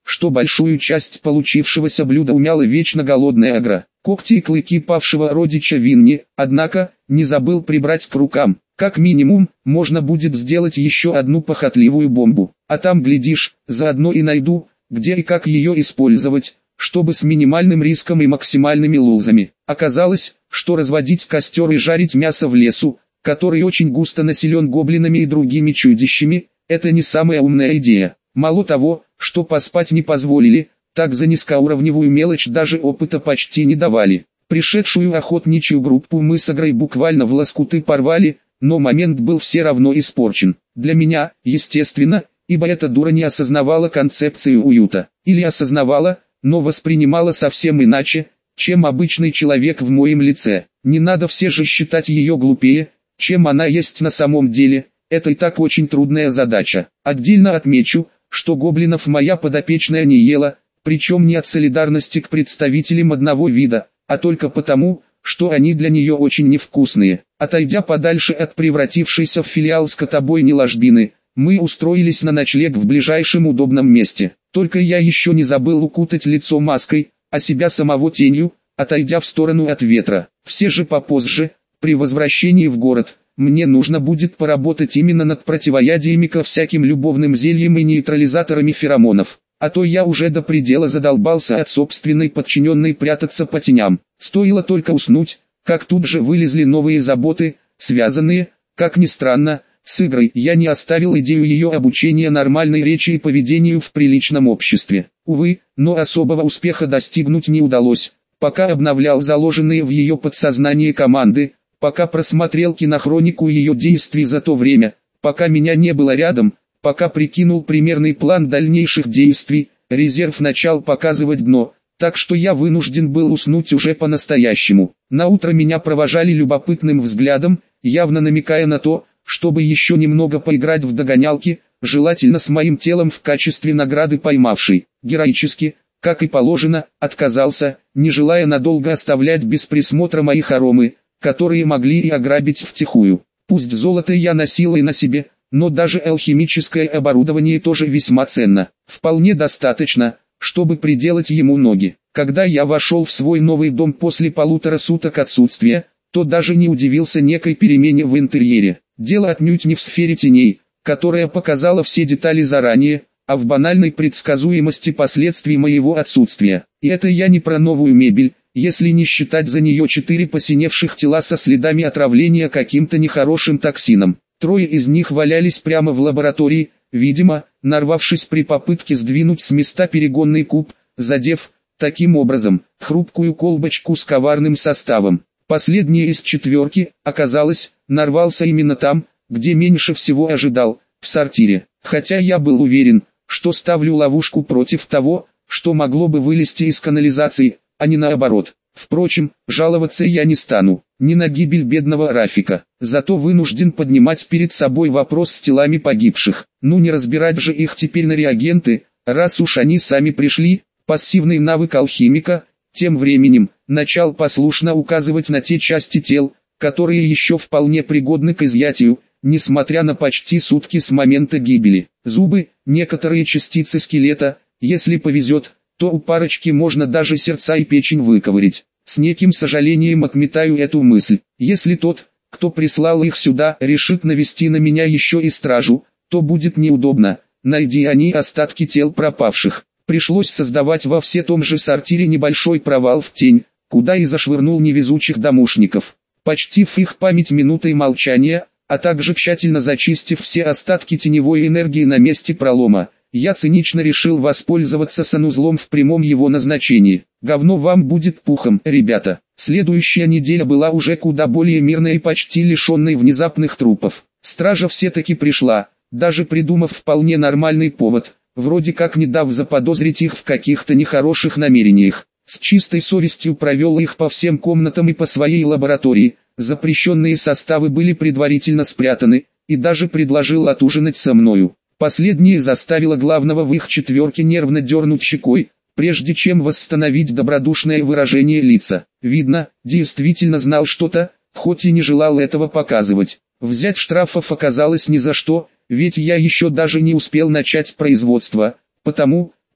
что большую часть получившегося блюда умяла вечно голодная Агра. Когти и клыки павшего родича Винни, однако, не забыл прибрать к рукам. Как минимум, можно будет сделать еще одну похотливую бомбу. А там, глядишь, заодно и найду, где и как ее использовать, чтобы с минимальным риском и максимальными лузами. Оказалось, что разводить костер и жарить мясо в лесу, который очень густо населен гоблинами и другими чудищами, это не самая умная идея. Мало того, что поспать не позволили, так за низкоуровневую мелочь даже опыта почти не давали. Пришедшую охотничью группу мы с Агрой буквально в лоскуты порвали, но момент был все равно испорчен. Для меня, естественно, ибо эта дура не осознавала концепцию уюта. Или осознавала, но воспринимала совсем иначе, чем обычный человек в моем лице. Не надо все же считать ее глупее, чем она есть на самом деле. Это и так очень трудная задача. Отдельно отмечу, что гоблинов моя подопечная не ела, причем не от солидарности к представителям одного вида, а только потому, что они для нее очень невкусные. Отойдя подальше от превратившейся в филиал скотобойни ложбины, мы устроились на ночлег в ближайшем удобном месте. Только я еще не забыл укутать лицо маской, а себя самого тенью, отойдя в сторону от ветра. Все же попозже, при возвращении в город, мне нужно будет поработать именно над противоядиями ко всяким любовным зельям и нейтрализаторами феромонов. А то я уже до предела задолбался от собственной подчиненной прятаться по теням. Стоило только уснуть, как тут же вылезли новые заботы, связанные, как ни странно, с игрой. Я не оставил идею ее обучения нормальной речи и поведению в приличном обществе. Увы, но особого успеха достигнуть не удалось, пока обновлял заложенные в ее подсознание команды, пока просмотрел кинохронику ее действий за то время, пока меня не было рядом, пока прикинул примерный план дальнейших действий. Резерв начал показывать дно, так что я вынужден был уснуть уже по-настоящему. Наутро меня провожали любопытным взглядом, явно намекая на то, чтобы еще немного поиграть в догонялки, желательно с моим телом в качестве награды поймавший. Героически, как и положено, отказался, не желая надолго оставлять без присмотра мои хоромы, которые могли и ограбить втихую. Пусть золото я носил и на себе, но даже алхимическое оборудование тоже весьма ценно. Вполне достаточно, чтобы приделать ему ноги. Когда я вошел в свой новый дом после полутора суток отсутствия, то даже не удивился некой перемене в интерьере. Дело отнюдь не в сфере теней, которая показала все детали заранее, а в банальной предсказуемости последствий моего отсутствия. И это я не про новую мебель, если не считать за нее четыре посиневших тела со следами отравления каким-то нехорошим токсином. Трое из них валялись прямо в лаборатории, видимо, нарвавшись при попытке сдвинуть с места перегонный куб, задев, таким образом, хрупкую колбочку с коварным составом. Последний из четверки, оказалось, нарвался именно там, где меньше всего ожидал, в сортире. Хотя я был уверен, что ставлю ловушку против того, что могло бы вылезти из канализации, а не наоборот. Впрочем, жаловаться я не стану, ни на гибель бедного Рафика. Зато вынужден поднимать перед собой вопрос с телами погибших. Ну не разбирать же их теперь на реагенты, раз уж они сами пришли. Пассивный навык алхимика, тем временем, начал послушно указывать на те части тел, которые еще вполне пригодны к изъятию, несмотря на почти сутки с момента гибели. Зубы, некоторые частицы скелета, если повезет, то у парочки можно даже сердца и печень выковырять. С неким сожалением отметаю эту мысль. Если тот, кто прислал их сюда, решит навести на меня еще и стражу, то будет неудобно, найди они остатки тел пропавших. Пришлось создавать во все том же сортире небольшой провал в тень, куда и зашвырнул невезучих домушников. Почтив их память минутой молчания, а также тщательно зачистив все остатки теневой энергии на месте пролома, я цинично решил воспользоваться санузлом в прямом его назначении. Говно вам будет пухом, ребята. Следующая неделя была уже куда более мирной и почти лишенной внезапных трупов. Стража все-таки пришла, даже придумав вполне нормальный повод, вроде как не дав заподозрить их в каких-то нехороших намерениях. С чистой совестью провел их по всем комнатам и по своей лаборатории, запрещенные составы были предварительно спрятаны, и даже предложил отужинать со мною. Последнее заставило главного в их четверке нервно дернуть щекой, прежде чем восстановить добродушное выражение лица. Видно, действительно знал что-то, хоть и не желал этого показывать. Взять штрафов оказалось ни за что, ведь я еще даже не успел начать производство, потому,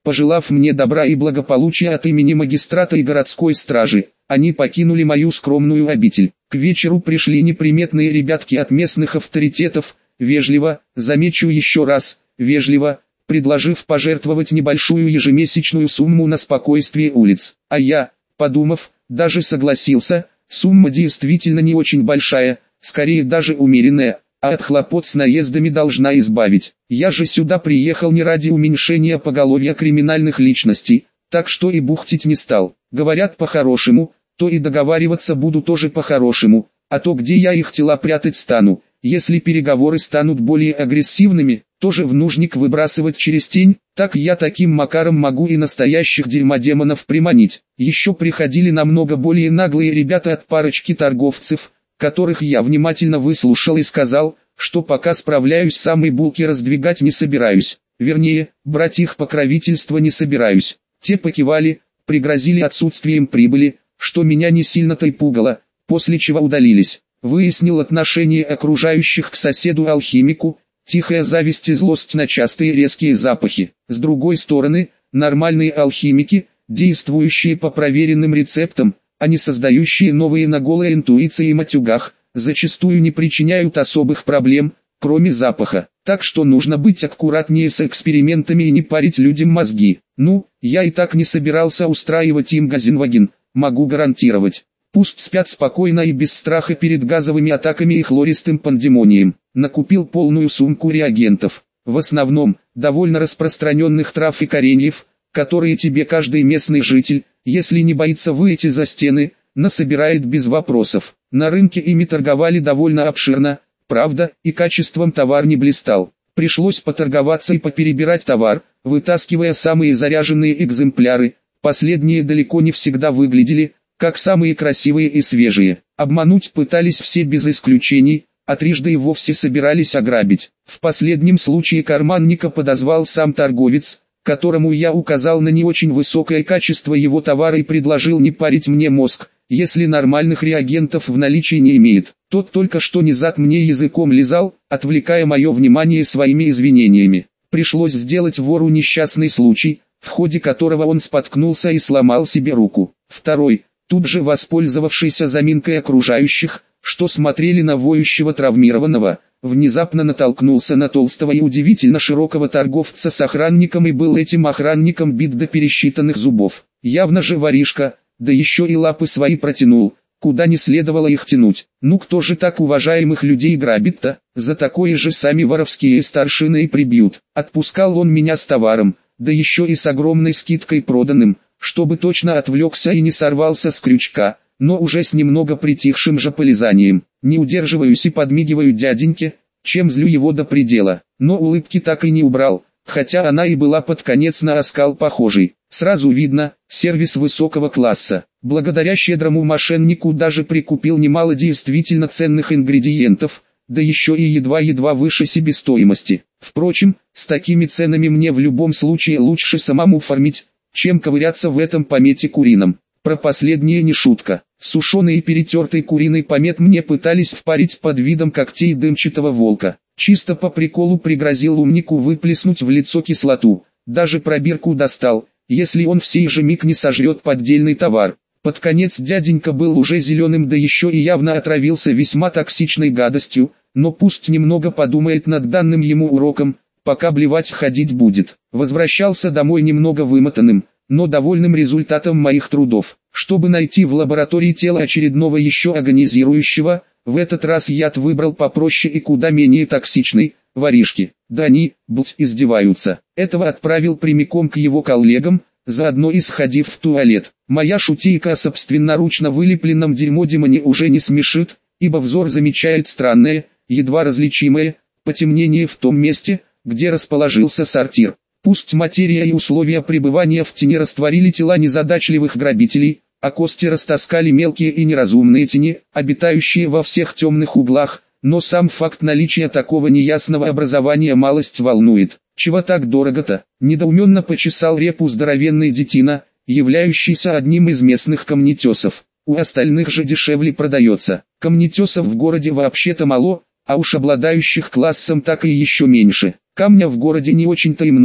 Пожелав мне добра и благополучия от имени магистрата и городской стражи, они покинули мою скромную обитель. К вечеру пришли неприметные ребятки от местных авторитетов, вежливо, замечу еще раз, вежливо, предложив пожертвовать небольшую ежемесячную сумму на спокойствие улиц. А я, подумав, даже согласился. Сумма действительно не очень большая, скорее даже умеренная, а от хлопот с наездами должна избавить. Я же сюда приехал не ради уменьшения поголовья криминальных личностей, так что и бухтить не стал. Говорят по-хорошему, то и договариваться буду тоже по-хорошему, а то где я их тела прятать стану, если переговоры станут более агрессивными, тоже в нужник выбрасывать через тень, так я таким макаром могу и настоящих дерьмодемонов приманить. Еще приходили намного более наглые ребята от парочки торговцев, которых я внимательно выслушал и сказал, что пока справляюсь сам и булки раздвигать не собираюсь, вернее, брать их покровительство не собираюсь. Те покивали, пригрозили отсутствием прибыли, что меня не сильно-то и пугало, после чего удалились. Выяснил отношение окружающих к соседу-алхимику, тихая зависть и злость на частые резкие запахи. С другой стороны, нормальные алхимики, действующие по проверенным рецептам, а не создающие новые на голой интуиции и матюгах, зачастую не причиняют особых проблем, кроме запаха. Так что нужно быть аккуратнее с экспериментами и не парить людям мозги. Ну, я и так не собирался устраивать им газенваген, могу гарантировать. Пусть спят спокойно и без страха перед газовыми атаками и хлористым пандемонием. Накупил полную сумку реагентов, в основном, довольно распространенных трав и кореньев, которые тебе каждый местный житель, если не боится выйти за стены, насобирает без вопросов. На рынке ими торговали довольно обширно, правда, и качеством товар не блистал. Пришлось поторговаться и поперебирать товар, вытаскивая самые заряженные экземпляры. Последние далеко не всегда выглядели как самые красивые и свежие. Обмануть пытались все без исключений, а трижды и вовсе собирались ограбить. В последнем случае карманника подозвал сам торговец, которому я указал на не очень высокое качество его товара и предложил не парить мне мозг, если нормальных реагентов в наличии не имеет. Тот только что не зад мне языком лизал, отвлекая мое внимание своими извинениями. Пришлось сделать вору несчастный случай, в ходе которого он споткнулся и сломал себе руку. Второй, тут же воспользовавшийся заминкой окружающих, что смотрели на воющего травмированного, внезапно натолкнулся на толстого и удивительно широкого торговца с охранником и был этим охранником бит до пересчитанных зубов. Явно же воришка, да еще и лапы свои протянул, куда не следовало их тянуть. Ну кто же так уважаемых людей грабит-то? За такое же сами воровские старшины и прибьют. Отпускал он меня с товаром, да еще и с огромной скидкой проданным, чтобы точно отвлекся и не сорвался с крючка, но уже с немного притихшим же полизанием. Не удерживаюсь и подмигиваю дяденьке, чем злю его до предела, но улыбки так и не убрал, хотя она и была под конец на оскал похожей. Сразу видно, сервис высокого класса. Благодаря щедрому мошеннику даже прикупил немало действительно ценных ингредиентов, да еще и едва-едва выше себестоимости. Впрочем, с такими ценами мне в любом случае лучше самому фармить, чем ковыряться в этом помете курином. Про последнее не шутка. Сушеный и перетертый куриный помет мне пытались впарить под видом когтей дымчатого волка. Чисто по приколу пригрозил умнику выплеснуть в лицо кислоту. Даже пробирку достал, если он в сей же миг не сожрет поддельный товар. Под конец дяденька был уже зеленым, да еще и явно отравился весьма токсичной гадостью, но пусть немного подумает над данным ему уроком, пока блевать ходить будет. Возвращался домой немного вымотанным, но довольным результатом моих трудов. Чтобы найти в лаборатории тело очередного еще агонизирующего, в этот раз яд выбрал попроще и куда менее токсичный, воришки. Да они, блядь, издеваются. Этого отправил прямиком к его коллегам, заодно и сходив в туалет. Моя шутейка о собственноручно вылепленном дерьмо-демоне уже не смешит, ибо взор замечает странное, едва различимое, потемнение в том месте, где расположился сортир. Пусть материя и условия пребывания в тени растворили тела незадачливых грабителей, а кости растаскали мелкие и неразумные тени, обитающие во всех темных углах, но сам факт наличия такого неясного образования малость волнует. Чего так дорого-то? Недоуменно почесал репу здоровенный детина, являющийся одним из местных камнетесов. У остальных же дешевле продается. Камнетесов в городе вообще-то мало, а уж обладающих классом так и еще меньше. Камня в городе не очень-то и много,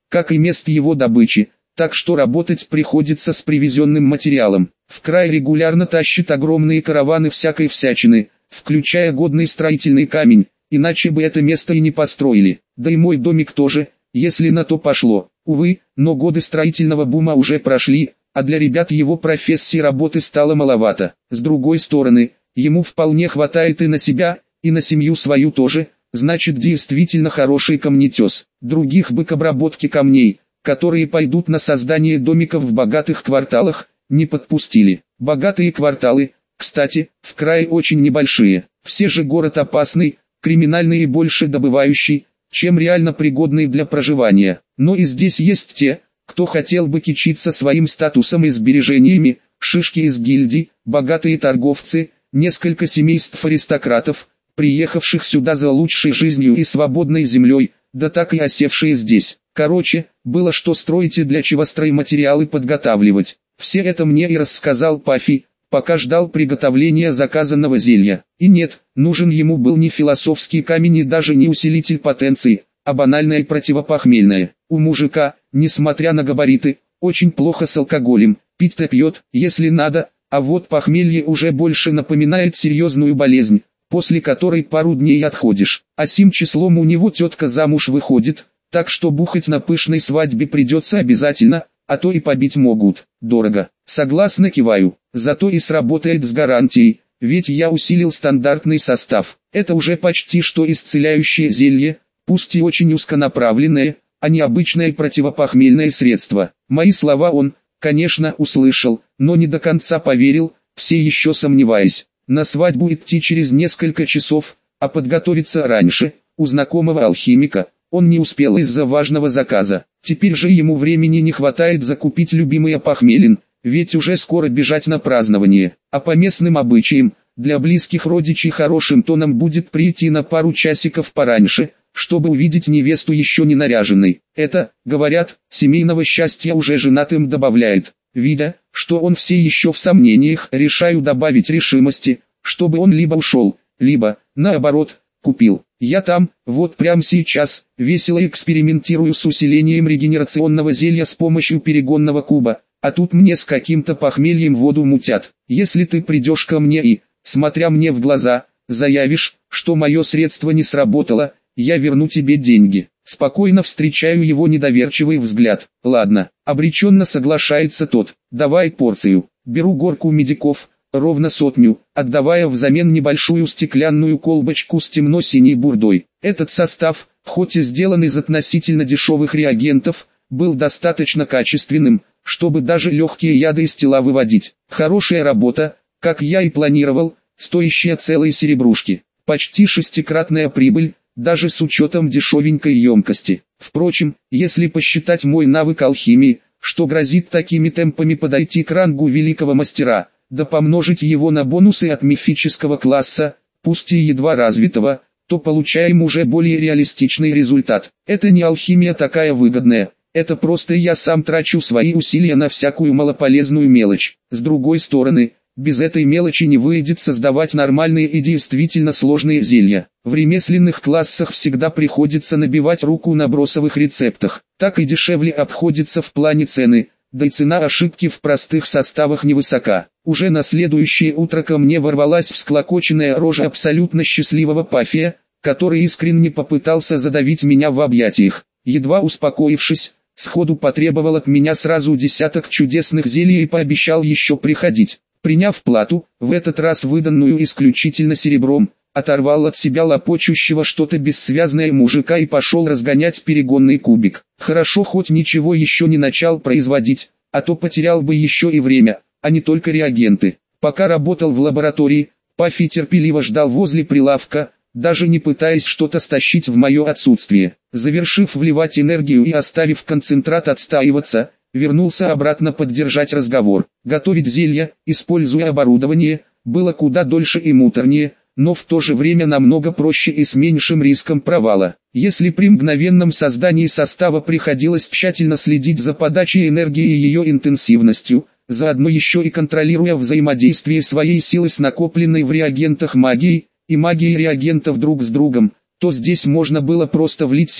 как и мест его добычи, так что работать приходится с привезенным материалом. В край регулярно тащат огромные караваны всякой всячины, включая годный строительный камень, иначе бы это место и не построили. Да и мой домик тоже, если на то пошло. Увы, но годы строительного бума уже прошли, а для ребят его профессии работы стало маловато. С другой стороны, ему вполне хватает и на себя, и на семью свою тоже, значит действительно хороший камнетес. Других бы к обработке камней, которые пойдут на создание домиков в богатых кварталах, не подпустили. Богатые кварталы, кстати, в крае очень небольшие. Все же город опасный, криминальный и больше добывающий, чем реально пригодный для проживания. Но и здесь есть те, кто хотел бы кичиться своим статусом и сбережениями, шишки из гильдий, богатые торговцы, несколько семейств аристократов, приехавших сюда за лучшей жизнью и свободной землей, да так и осевшие здесь. Короче, было что строить и для чего стройматериалы подготавливать. Все это мне и рассказал Пафи, пока ждал приготовления заказанного зелья. И нет, нужен ему был не философский камень и даже не усилитель потенции, а банальное противопохмельное. У мужика, несмотря на габариты, очень плохо с алкоголем, пить-то пьет, если надо, а вот похмелье уже больше напоминает серьезную болезнь, после которой пару дней отходишь. А сим числом у него тетка замуж выходит, так что бухать на пышной свадьбе придется обязательно, а то и побить могут. Дорого. Согласно киваю, зато и сработает с гарантией, ведь я усилил стандартный состав. Это уже почти что исцеляющее зелье, пусть и очень узконаправленное, а не обычное противопохмельное средство. Мои слова он, конечно, услышал, но не до конца поверил, все еще сомневаясь. На свадьбу идти через несколько часов, а подготовиться раньше, у знакомого алхимика, он не успел из-за важного заказа. Теперь же ему времени не хватает закупить любимый похмелин, ведь уже скоро бежать на празднование. А по местным обычаям, для близких родичей хорошим тоном будет прийти на пару часиков пораньше, чтобы увидеть невесту еще не наряженной. Это, говорят, семейного счастья уже женатым добавляет. Видя, что он все еще в сомнениях, решаю добавить решимости, чтобы он либо ушел, либо, наоборот, купил. Я там, вот прямо сейчас, весело экспериментирую с усилением регенерационного зелья с помощью перегонного куба, а тут мне с каким-то похмельем воду мутят. Если ты придешь ко мне и, смотря мне в глаза, заявишь, что мое средство не сработало, я верну тебе деньги. Спокойно встречаю его недоверчивый взгляд. Ладно, обреченно соглашается тот. Давай порцию. Беру горку медиков, ровно сотню, отдавая взамен небольшую стеклянную колбочку с темно-синей бурдой. Этот состав, хоть и сделан из относительно дешевых реагентов, был достаточно качественным, чтобы даже легкие яды из тела выводить. Хорошая работа, как я и планировал, стоящая целые серебрушки. Почти шестикратная прибыль, даже с учетом дешевенькой емкости. Впрочем, если посчитать мой навык алхимии, что грозит такими темпами подойти к рангу великого мастера, да помножить его на бонусы от мифического класса, пусть и едва развитого, то получаем уже более реалистичный результат. Это не алхимия такая выгодная, это просто я сам трачу свои усилия на всякую малополезную мелочь. С другой стороны, без этой мелочи не выйдет создавать нормальные и действительно сложные зелья. В ремесленных классах всегда приходится набивать руку на бросовых рецептах. Так и дешевле обходится в плане цены, да и цена ошибки в простых составах невысока. Уже на следующее утро ко мне ворвалась всклокоченная рожа абсолютно счастливого Пафия, который искренне попытался задавить меня в объятиях. Едва успокоившись, сходу потребовал от меня сразу десяток чудесных зелий и пообещал еще приходить. Приняв плату, в этот раз выданную исключительно серебром, оторвал от себя лопочущего что-то бессвязное мужика и пошел разгонять перегонный кубик. Хорошо хоть ничего еще не начал производить, а то потерял бы еще и время, а не только реагенты. Пока работал в лаборатории, Пафи терпеливо ждал возле прилавка, даже не пытаясь что-то стащить в мое отсутствие. Завершив вливать энергию и оставив концентрат отстаиваться, вернулся обратно поддержать разговор. Готовить зелья, используя оборудование, было куда дольше и муторнее, но в то же время намного проще и с меньшим риском провала. Если при мгновенном создании состава приходилось тщательно следить за подачей энергии и ее интенсивностью, заодно еще и контролируя взаимодействие своей силы с накопленной в реагентах магией, и магией реагентов друг с другом, то здесь можно было просто влить силу,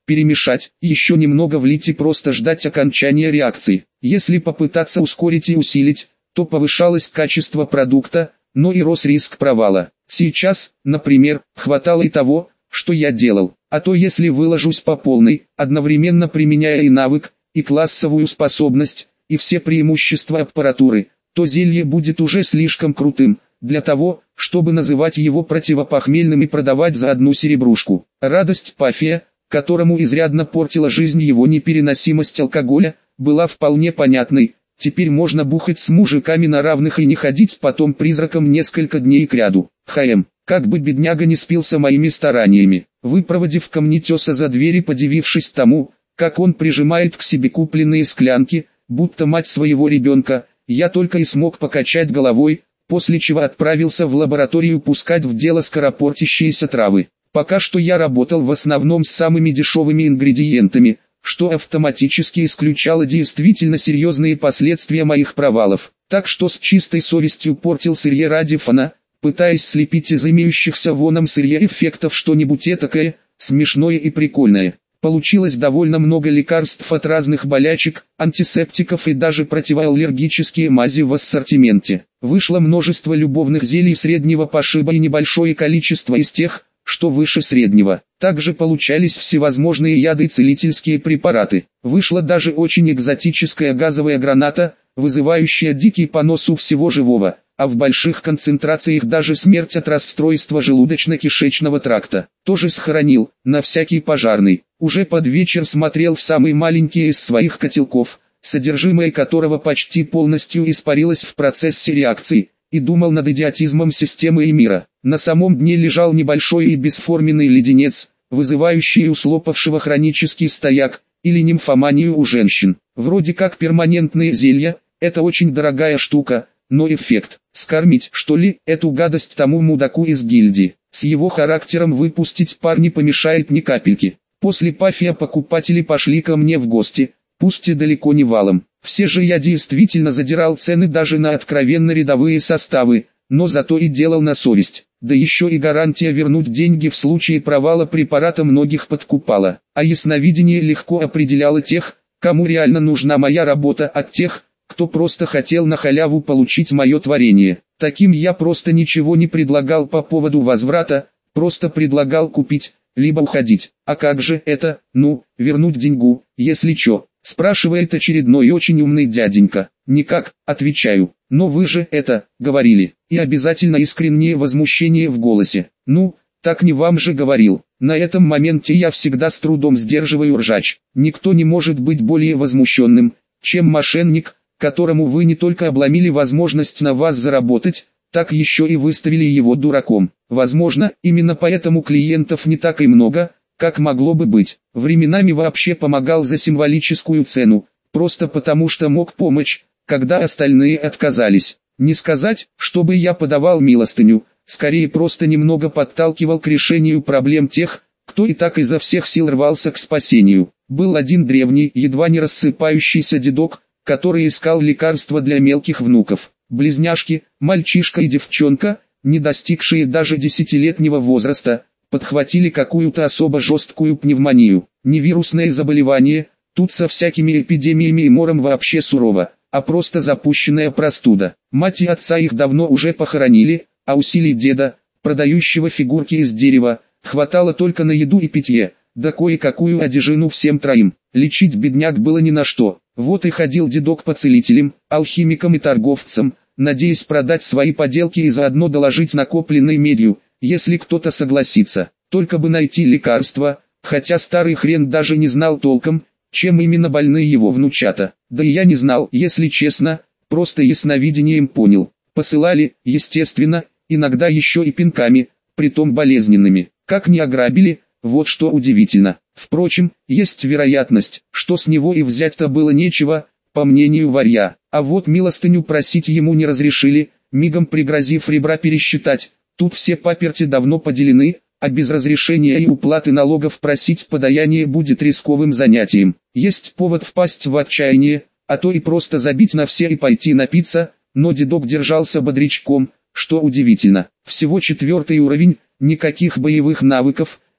перемешать, еще немного влить и просто ждать окончания реакции. Если попытаться ускорить и усилить, то повышалось качество продукта, но и рос риск провала. Сейчас, например, хватало и того, что я делал, а то если выложусь по полной, одновременно применяя и навык, и классовую способность, и все преимущества аппаратуры, то зелье будет уже слишком крутым, для того, чтобы называть его противопохмельным и продавать за одну серебрушку. Радость Пафия, которому изрядно портила жизнь его непереносимость алкоголя, была вполне понятной. Теперь можно бухать с мужиками на равных и не ходить потом призраком несколько дней кряду. Хм, как бы бедняга не спился моими стараниями. Выпроводив камнетеса за дверь и подивившись тому, как он прижимает к себе купленные склянки, будто мать своего ребенка, я только и смог покачать головой, после чего отправился в лабораторию пускать в дело скоропортящиеся травы. Пока что я работал в основном с самыми дешевыми ингредиентами, что автоматически исключало действительно серьезные последствия моих провалов. Так что с чистой совестью портил сырье ради фана, пытаясь слепить из имеющихся в оном сырье эффектов что-нибудь этакое, смешное и прикольное. Получилось довольно много лекарств от разных болячек, антисептиков и даже противоаллергические мази в ассортименте. Вышло множество любовных зелий среднего пошиба и небольшое количество из тех, что выше среднего. Также получались всевозможные яды и целительские препараты. Вышла даже очень экзотическая газовая граната, вызывающая дикий понос у всего живого, а в больших концентрациях даже смерть от расстройства желудочно-кишечного тракта. Тоже сохранил, на всякий пожарный. Уже под вечер смотрел в самый маленький из своих котелков, содержимое которого почти полностью испарилось в процессе реакции, и думал над идиотизмом системы и мира. На самом дне лежал небольшой и бесформенный леденец, вызывающий у слопавшего хронический стояк, или нимфоманию у женщин. Вроде как перманентные зелья, это очень дорогая штука, но эффект. Скормить, что ли, эту гадость тому мудаку из гильдии. С его характером выпустить пар не помешает ни капельки. После Пафия покупатели пошли ко мне в гости, пусть и далеко не валом. Все же я действительно задирал цены даже на откровенно рядовые составы, но зато и делал на совесть. Да еще и гарантия вернуть деньги в случае провала препарата многих подкупала. А ясновидение легко определяло тех, кому реально нужна моя работа, от тех, кто просто хотел на халяву получить мое творение. Таким я просто ничего не предлагал по поводу возврата, просто предлагал купить, либо уходить. А как же это, ну, вернуть деньгу, если чё? Спрашивает очередной очень умный дяденька. Никак, отвечаю. Но вы же это, говорили. И обязательно искреннее возмущение в голосе. Ну, так не вам же говорил. На этом моменте я всегда с трудом сдерживаю ржач. Никто не может быть более возмущенным, чем мошенник, которому вы не только обломили возможность на вас заработать, так еще и выставили его дураком. Возможно, именно поэтому клиентов не так и много, как могло бы быть. Временами вообще помогал за символическую цену, просто потому что мог помочь, когда остальные отказались. Не сказать, чтобы я подавал милостыню, скорее просто немного подталкивал к решению проблем тех, кто и так изо всех сил рвался к спасению. Был один древний, едва не рассыпающийся дедок, который искал лекарства для мелких внуков. Близняшки, мальчишка и девчонка, не достигшие даже десятилетнего возраста, подхватили какую-то особо жесткую пневмонию. Не вирусное заболевание, тут со всякими эпидемиями и мором вообще сурово, а просто запущенная простуда. Мать и отца их давно уже похоронили, а усилий деда, продающего фигурки из дерева, хватало только на еду и питье, да кое-какую одежину всем троим. Лечить бедняк было ни на что. Вот и ходил дедок по целителям, алхимикам и торговцам, надеясь продать свои поделки и заодно доложить накопленной медью, если кто-то согласится. Только бы найти лекарство, хотя старый хрен даже не знал толком, чем именно больны его внучата. Да и я не знал, если честно, просто ясновидением понял. Посылали, естественно, иногда еще и пинками, притом болезненными. Как не ограбили, вот что удивительно. Впрочем, есть вероятность, что с него и взять-то было нечего, по мнению варья. А вот милостыню просить ему не разрешили, мигом пригрозив ребра пересчитать. Тут все паперти давно поделены, а без разрешения и уплаты налогов просить подаяние будет рисковым занятием. Есть повод впасть в отчаяние, а то и просто забить на все и пойти напиться, но дедок держался бодрячком, что удивительно. Всего четвертый уровень, никаких боевых навыков,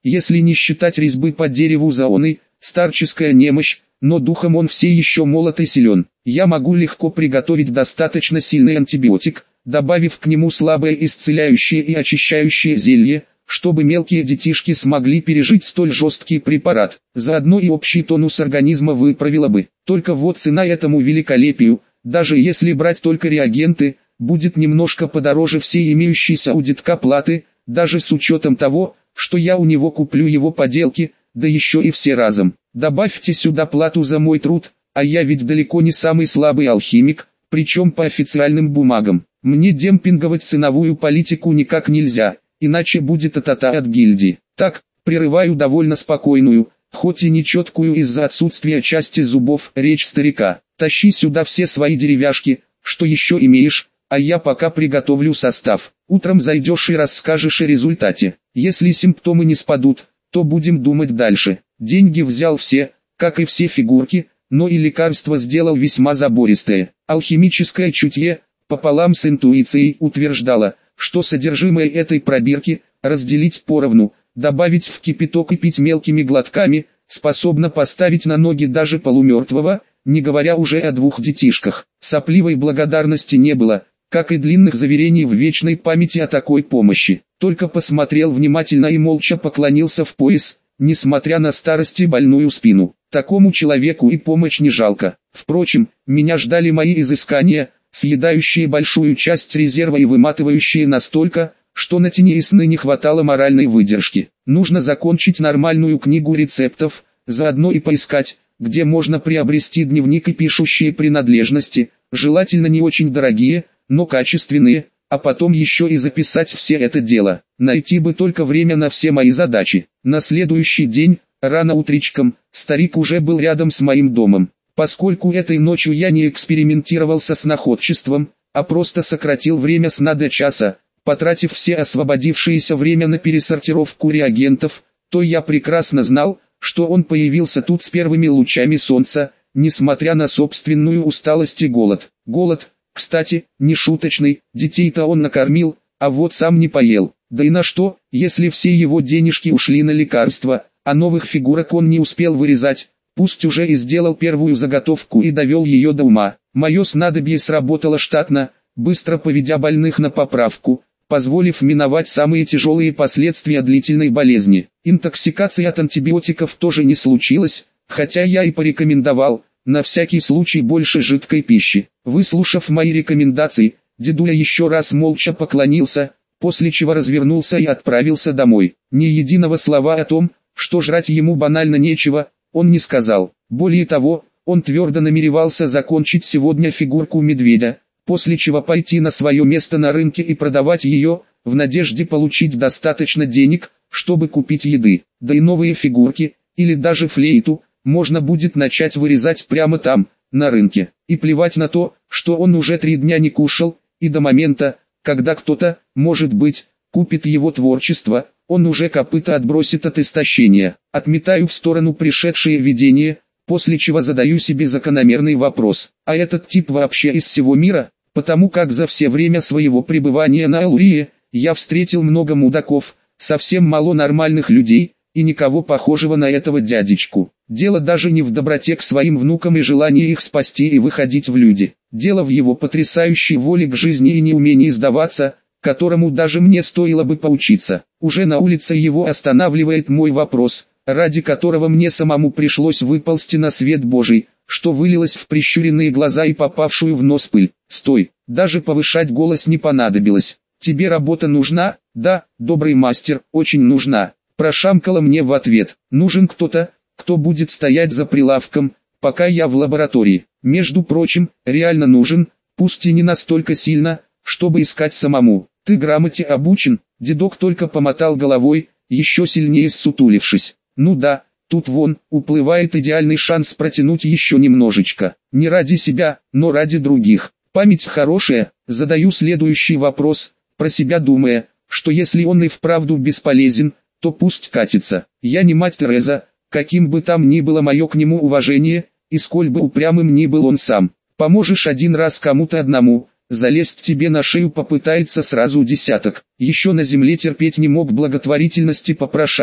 если не считать резьбы по дереву заоны, старческая немощь, но духом он все еще молод и силен. Я могу легко приготовить достаточно сильный антибиотик, добавив к нему слабое исцеляющее и очищающее зелье, чтобы мелкие детишки смогли пережить столь жесткий препарат. Заодно и общий тонус организма выправило бы. Только вот цена этому великолепию, даже если брать только реагенты, будет немножко подороже всей имеющейся у детка платы, даже с учетом того, что я у него куплю его поделки, да еще и все разом. Добавьте сюда плату за мой труд, а я ведь далеко не самый слабый алхимик, причем по официальным бумагам. Мне демпинговать ценовую политику никак нельзя, иначе будет атата от гильдии. Так, прерываю довольно спокойную, хоть и нечеткую из-за отсутствия части зубов, речь старика. Тащи сюда все свои деревяшки, что еще имеешь, а я пока приготовлю состав. Утром зайдешь и расскажешь о результате. Если симптомы не спадут, то будем думать дальше. Деньги взял все, как и все фигурки, но и лекарство сделал весьма забористое. Алхимическое чутье, пополам с интуицией, утверждало, что содержимое этой пробирки разделить поровну, добавить в кипяток и пить мелкими глотками, способно поставить на ноги даже полумертвого, не говоря уже о двух детишках. Сопливой благодарности не было, как и длинных заверений в вечной памяти о такой помощи. Только посмотрел внимательно и молча поклонился в пояс, несмотря на старость и больную спину. Такому человеку и помощь не жалко. Впрочем, меня ждали мои изыскания, съедающие большую часть резерва и выматывающие настолько, что на тени и сны не хватало моральной выдержки. Нужно закончить нормальную книгу рецептов, заодно и поискать, где можно приобрести дневник и пишущие принадлежности, желательно не очень дорогие, но качественные, а потом еще и записать все это дело. Найти бы только время на все мои задачи. На следующий день, рано утречком, старик уже был рядом с моим домом. Поскольку этой ночью я не экспериментировал со сноходчеством, а просто сократил время сна до часа, потратив все освободившееся время на пересортировку реагентов, то я прекрасно знал, что он появился тут с первыми лучами солнца, несмотря на собственную усталость и голод. Голод, кстати, не шуточный, детей-то он накормил, а вот сам не поел. Да и на что, если все его денежки ушли на лекарства, а новых фигурок он не успел вырезать, пусть уже и сделал первую заготовку и довел ее до ума. Мое снадобье сработало штатно, быстро поведя больных на поправку, позволив миновать самые тяжелые последствия длительной болезни. Интоксикации от антибиотиков тоже не случилось, хотя я и порекомендовал, на всякий случай больше жидкой пищи. Выслушав мои рекомендации, дедуля еще раз молча поклонился, после чего развернулся и отправился домой. Ни единого слова о том, что жрать ему банально нечего, он не сказал. Более того, он твердо намеревался закончить сегодня фигурку медведя, после чего пойти на свое место на рынке и продавать ее, в надежде получить достаточно денег, чтобы купить еды. Да и новые фигурки, или даже флейту, можно будет начать вырезать прямо там, на рынке. И плевать на то, что он уже три дня не кушал, и до момента, когда кто-то, может быть, купит его творчество, он уже копыта отбросит от истощения. Отметаю в сторону пришедшее видение, после чего задаю себе закономерный вопрос. А этот тип вообще из всего мира? Потому как за все время своего пребывания на Аурии, я встретил много мудаков, совсем мало нормальных людей, и никого похожего на этого дядечку. Дело даже не в доброте к своим внукам и желании их спасти и выходить в люди. Дело в его потрясающей воле к жизни и неумении сдаваться, которому даже мне стоило бы поучиться. Уже на улице его останавливает мой вопрос, ради которого мне самому пришлось выползти на свет Божий, что вылилось в прищуренные глаза и попавшую в нос пыль. «Стой!» Даже повышать голос не понадобилось. «Тебе работа нужна?» «Да, добрый мастер, очень нужна». Прошамкала мне в ответ. «Нужен кто-то, кто будет стоять за прилавком, пока я в лаборатории. Между прочим, реально нужен, пусть и не настолько сильно, чтобы искать самому. Ты грамоте обучен?» Дедок только помотал головой, еще сильнее ссутулившись. «Ну да, тут вон, уплывает идеальный шанс протянуть еще немножечко. Не ради себя, но ради других. Память хорошая». Задаю следующий вопрос, про себя думая, что если он и вправду бесполезен, то пусть катится. Я не мать Тереза, каким бы там ни было мое к нему уважение, и сколь бы упрямым ни был он сам. Поможешь один раз кому-то одному, залезть тебе на шею попытается сразу десяток. Еще на земле терпеть не мог благотворительности попрошаек.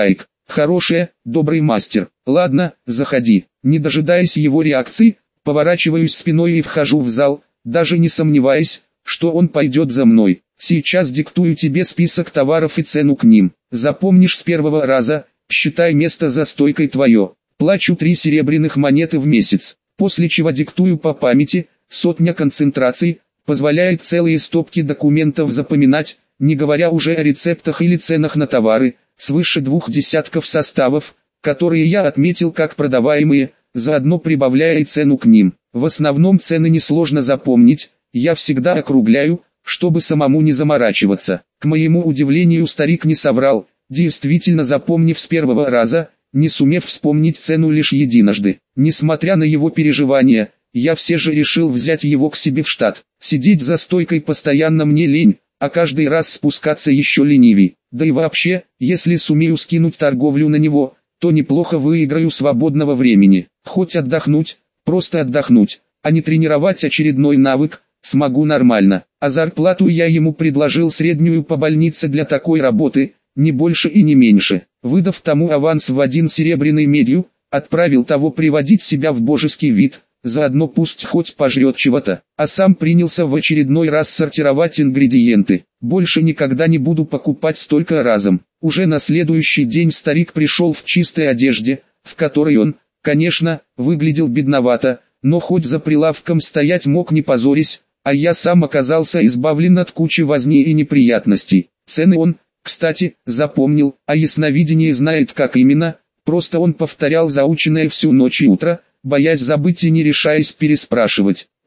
Хорошая, добрый мастер. Ладно, заходи. Не дожидаясь его реакции, поворачиваюсь спиной и вхожу в зал, даже не сомневаясь, что он пойдет за мной. Сейчас диктую тебе список товаров и цену к ним. Запомнишь с первого раза, считай место за стойкой твое. Плачу три серебряных монеты в месяц, после чего диктую по памяти, сотня концентраций, позволяет целые стопки документов запоминать, не говоря уже о рецептах или ценах на товары, свыше двух десятков составов, которые я отметил как продаваемые, заодно прибавляя и цену к ним. В основном цены несложно запомнить, я всегда округляю, чтобы самому не заморачиваться. К моему удивлению, старик не соврал, действительно запомнив с первого раза, не сумев вспомнить цену лишь единожды. Несмотря на его переживания, я все же решил взять его к себе в штат. Сидеть за стойкой постоянно мне лень, а каждый раз спускаться еще ленивей. Да и вообще, если сумею скинуть торговлю на него, то неплохо выиграю свободного времени. Хоть отдохнуть, просто отдохнуть, а не тренировать очередной навык, смогу нормально. А зарплату я ему предложил среднюю по больнице для такой работы, не больше и не меньше. Выдав тому аванс в один серебряный медью, отправил того приводить себя в божеский вид, заодно пусть хоть пожрет чего-то, а сам принялся в очередной раз сортировать ингредиенты. Больше никогда не буду покупать столько разом. Уже на следующий день старик пришел в чистой одежде, в которой он, конечно, выглядел бедновато, но хоть за прилавком стоять мог не позорясь, а я сам оказался избавлен от кучи возни и неприятностей. Цены он, кстати, запомнил, а ясновидение знает как именно, просто он повторял заученное всю ночь и утро, боясь забыть и не решаясь переспрашивать.